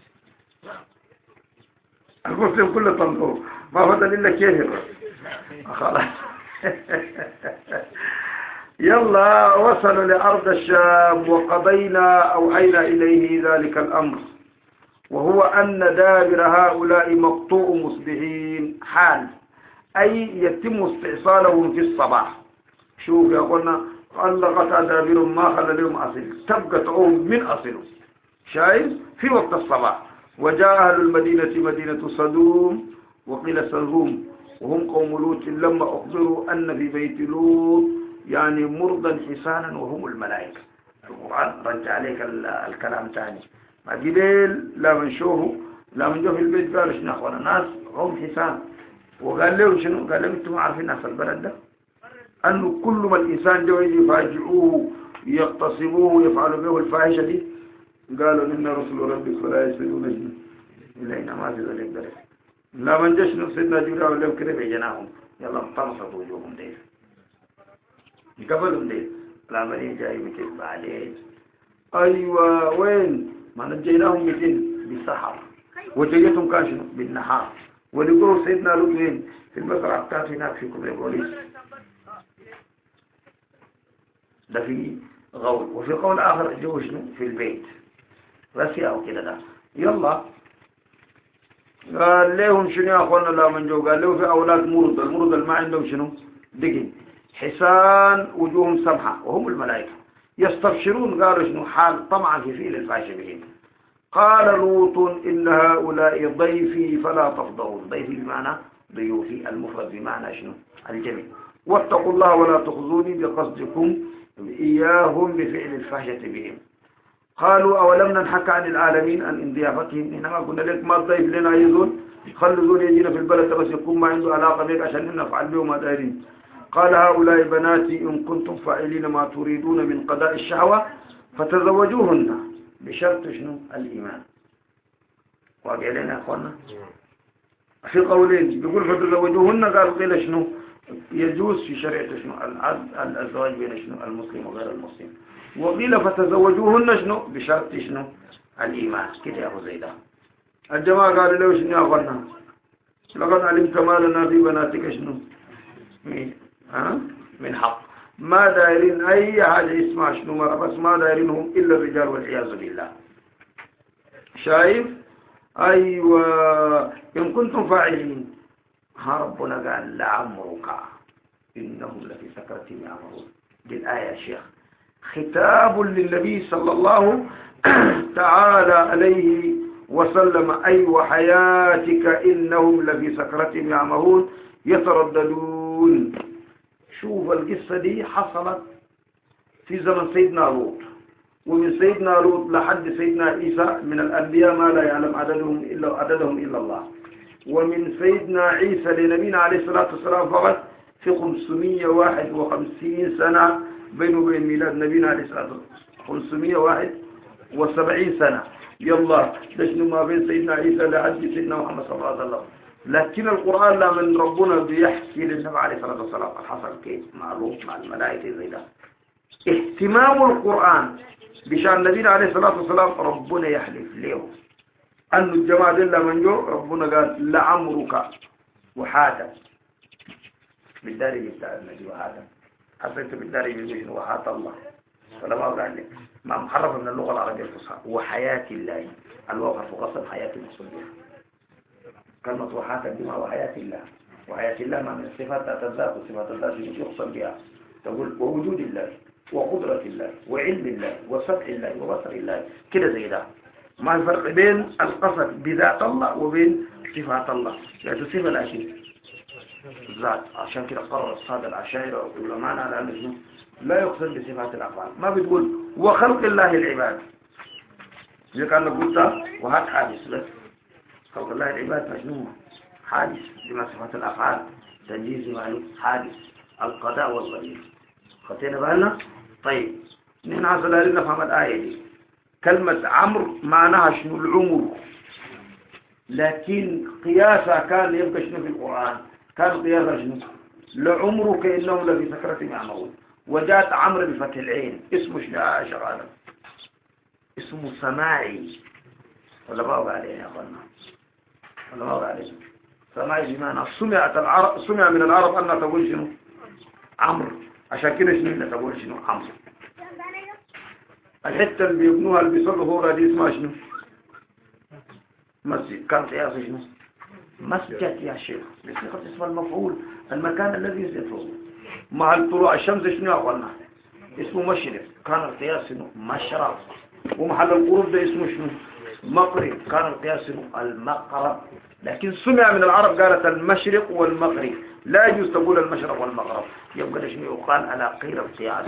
Speaker 1: المسلم كله طنطور ما فضل إلا كيف خلاص. يلا وصلوا لأرض الشام وقضينا أوحينا إليه ذلك الأمر، وهو أن دابر هؤلاء مقطوع مصبحين حال أي يتم استئصالهم في الصباح. شوف يا أخوانا علقت دابر ما خلى لهم أصل تبقتهم من أصله شايف في وقت الصباح. وجاء أهل المدينة مدينة صدوم وقيل سلهم وهم قوم لوط لما أخبروا أن في بيت لوط يعني مرضا حسانا وهم الملائكة. القرآن رجع عليك الكلام تاني ما قبل لا من شوفه لا من جو في البيت قالوا شنو أخوانا ناس هم حسان، وقال لهم شنو قال لهم انتم عارفين ناس البلد ده أنه كل ما الإنسان جو يجي يفاجئوه يقتصبوه يفعلوا به الفاحشة دي قالوا إن رسول ربك فلا يسلون جنة إلينا ما في ذلك درس. لا من جشن سيدنا جبريل لهم كده بيجناهم يلا انطمسوا وجوههم ديل قبلهم ديل العملية جاي مثل بعدين أيوة وين ما نجيناهم مثل بالسحر وجيتهم كان شنو بالنهار. ولقوا سيدنا لوط وين في المزرعة بتاعت هناك في كوبري بوليس ده في غول، وفي قول آخر جو شنو في البيت بس أو كده ده. يلا قال لهم شنو يا أخوانا لا من جو قال له في أولاد مرض المرض اللي ما عندهم شنو دقن حسان وجوههم سمحة وهم الملائكة يستبشرون قالوا شنو حال طمعا في فيل الفاحشة بهم. قال لوط إن هؤلاء ضيفي فلا تفضلون، ضيفي بمعنى ضيوفي المفرد بمعنى شنو الجميع. واتقوا الله ولا تخزوني بقصدكم إياهم بفعل الفاحشة بهم. قالوا أولم ننحك عن العالمين عن انضيافتهم، إنما قلنا لك ما الضيف لنا يزول خلوا زول يجينا في البلد بس يكون ما عنده علاقة بك عشان نفعل بهم ما دايرين. قال هؤلاء بناتي إن كنتم فاعلين ما تريدون من قضاء الشهوة فتزوجوهن بشرط شنو الإيمان. واقع لنا يا أخوانا في قولين بيقول فتزوجوهن قالوا قيل شنو يجوز في شريعة شنو الزواج بين شنو المسلم وغير المسلم، وقيل فتزوجوهن شنو بشرط شنو الإيمان كده يا أبو زيدا. الجماعة قالوا له شنو يا أخوانا لقد علمت ما لنا في بناتك شنو ها من حق ما دايرين أي حاجة اسمها شنو مرة بس ما دايرينهم إلا الرجال والعياذ بالله. شايف أيوة إن كنتم فاعلين. ها ربنا قال لعمرك إنهم لفي سكرتهم يعمهون. دي الآية يا شيخ خطاب للنبي صلى الله تعالى عليه وسلم. أي وحياتك إنهم لفي سكرتهم يعمهون يترددون. شوف القصة دي حصلت في زمن سيدنا لوط، ومن سيدنا لوط لحد سيدنا عيسى من الأنبياء ما لا يعلم عددهم إلا عددهم إلا الله. ومن سيدنا عيسى لنبينا عليه الصلاة والسلام فقط في خمسمائة وواحد وخمسين سنة بينه وبين ميلاد نبينا عليه الصلاة والسلام خمسمائة وواحد وسبعين سنة. يلا دشنا ما بين سيدنا عيسى لحد سيدنا محمد صلى الله عليه وسلم. لكن القرآن لا من ربنا بيحكي للنبي عليه الصلاة والسلام حصل كيف مع لوط مع الملائكة زي ده. اهتمام القرآن بشأن نبينا عليه الصلاة والسلام ربنا يحلف له أن الجماعة دي من جو ربنا قال لعمرك وحاتا بالداري بتاع النبي وحاتا حسيت بالداري بيقول وحات الله فلا ما قال لك ما محرف من اللغة العربية الفصحى وحياة الله الوقف قسم حياة المصلين. كلمة وحاتا دي ما وحياة الله وحياة الله ما من الصفات الذات وصفات الذات يقصد بها تقول ووجود الله وقدرة الله وعلم الله وسمع الله وبصر الله كده زي ده. ما الفرق بين القصد بذات الله وبين صفات الله؟ يعني صفة الأشياء ذات. عشان كده قرر الصادق العشائر والعلماء على أنه لا يقصد بصفات الأفعال. ما بتقول وخلق الله العباد زي كان قلت وهات حادث بس خلق الله العباد مجنون حادث بما صفات الأفعال تنجيز معلوم حادث القضاء والقدير. خطينا بالنا. طيب نحن عسل لنا نفهم الآية دي. كلمة عمرو معناها شنو العمر، لكن قياسها كان يبقى شنو في القرآن؟ كان قياسها شنو؟ لعمرك إنهم لفي سكرة يعمهون. وجاءت عمرو بفتح العين اسمه شنو يا شغالة؟ اسمه سماعي ولا ما عليه يا أخوانا ولا ما عليه؟ سماعي بمعنى سمعت العرب سمع من العرب أنها تقول شنو؟ عمرو. عشان كده شنو اللي تقول شنو عمرو. الحتة اللي بيبنوها اللي بيصلوا فوقها دي اسمها شنو؟ مسجد. كان قياس شنو؟ مسجد يا شيخ بصيغة اسم المفعول المكان الذي يسجد فوقه. مع طلوع الشمس شنو يا اخوانا؟ اسمه مشرق. كان القياس شنو؟ مشرق. ومحل الغروب ده اسمه شنو؟ مغرب. كان القياس شنو؟ المغرب. لكن سمع من العرب قالت المشرق والمغرب. لا يجوز تقول المشرق والمغرب. يبقى شنو يقال على قيل القياس.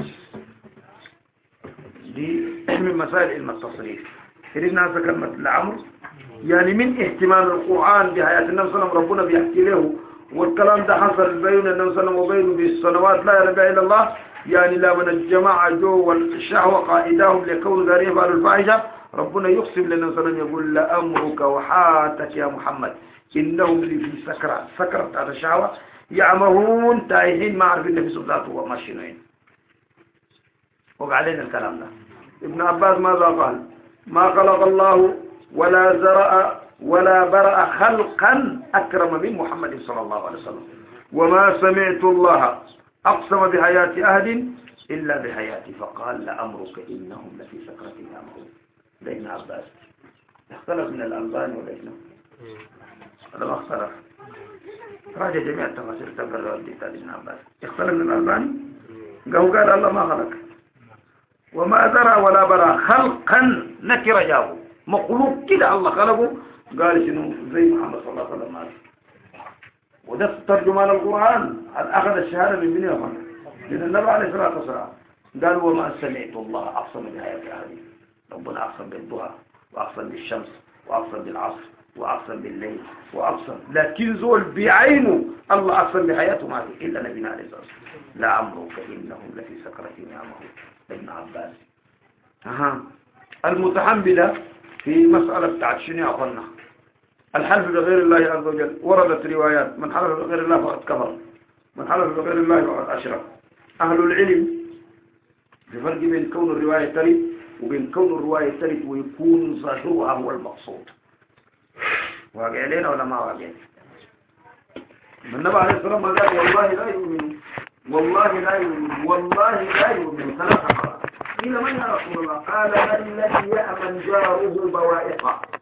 Speaker 1: دي من مسائل علم التصريف. إذن هذا كلمة العمر يعني من اهتمام القرآن بحياة النبي صلى الله عليه وسلم ربنا بيحكي له. والكلام ده حصل بين النبي صلى الله عليه وسلم وبينه بالسنوات لا يعلم إلا الله. يعني لا من الجماعة جو والشهوة قائداهم لكون ذريه فعلوا الفاحشة. ربنا يقسم للنبي صلى الله عليه وسلم يقول لأمرك وحاتك يا محمد إنهم اللي في سكرة سكرة هذا الشهوة يعمهون تايهين ما عرف النبي صلى الله عليه وسلم وماشيين. وقع علينا الكلام ده. ابن عباس ماذا قال؟ ما خلق الله ولا زرع ولا برأ خلقا أكرم من محمد صلى الله عليه وسلم وما سمعت الله أقسم بحياة أهد إلا بحياتي فقال لأمرك إنهم لفي سكرة يعمهون. ده ابن عباس. اختلف من الألباني ولا ابنه؟ هذا ما اختلف. راجع جميع التفاسير تقرأ الردي تالي ابن عباس. اختلف من الألباني قال قال الله ما خلق وما زرع ولا برا خلقا نكر جابه مخلوق كده الله خلقه. قال شنو زي محمد صلى الله عليه وسلم. وده ترجمان القرآن أخذ الشهادة من بني أخوانا من النبي عليه الصلاة والسلام. قال وما سمعت الله أقسم بحياة أهلي. ربنا أقسم بالضحى وأقسم بالشمس وأقسم بالعصر وأقسم بالليل وأقسم لكن زول بعينه الله أقسم بحياته ما في إلا نبينا عليه الصلاة والسلام. لعمرك إنهم لفي سكرة يعمهون. ابن عباس. أها المتحملة في مسألة بتاعت شنو يا أخوانا؟ الحلف بغير الله عز وجل. وردت روايات من حلف بغير الله فقد كفر من حلف بغير الله فقد أشرك. أهل العلم في فرق بين كون الرواية ترد وبين كون الرواية ترد ويكون ظاهرها هو المقصود. واقع لنا ولا ما واقع؟ النبي عليه الصلاة والسلام قال والله لا يؤمن والله لا يؤمن والله لا يؤمن ثلاث مرات. قيل من يا رسول الله؟ قال الذي يأمن جاره بوائقه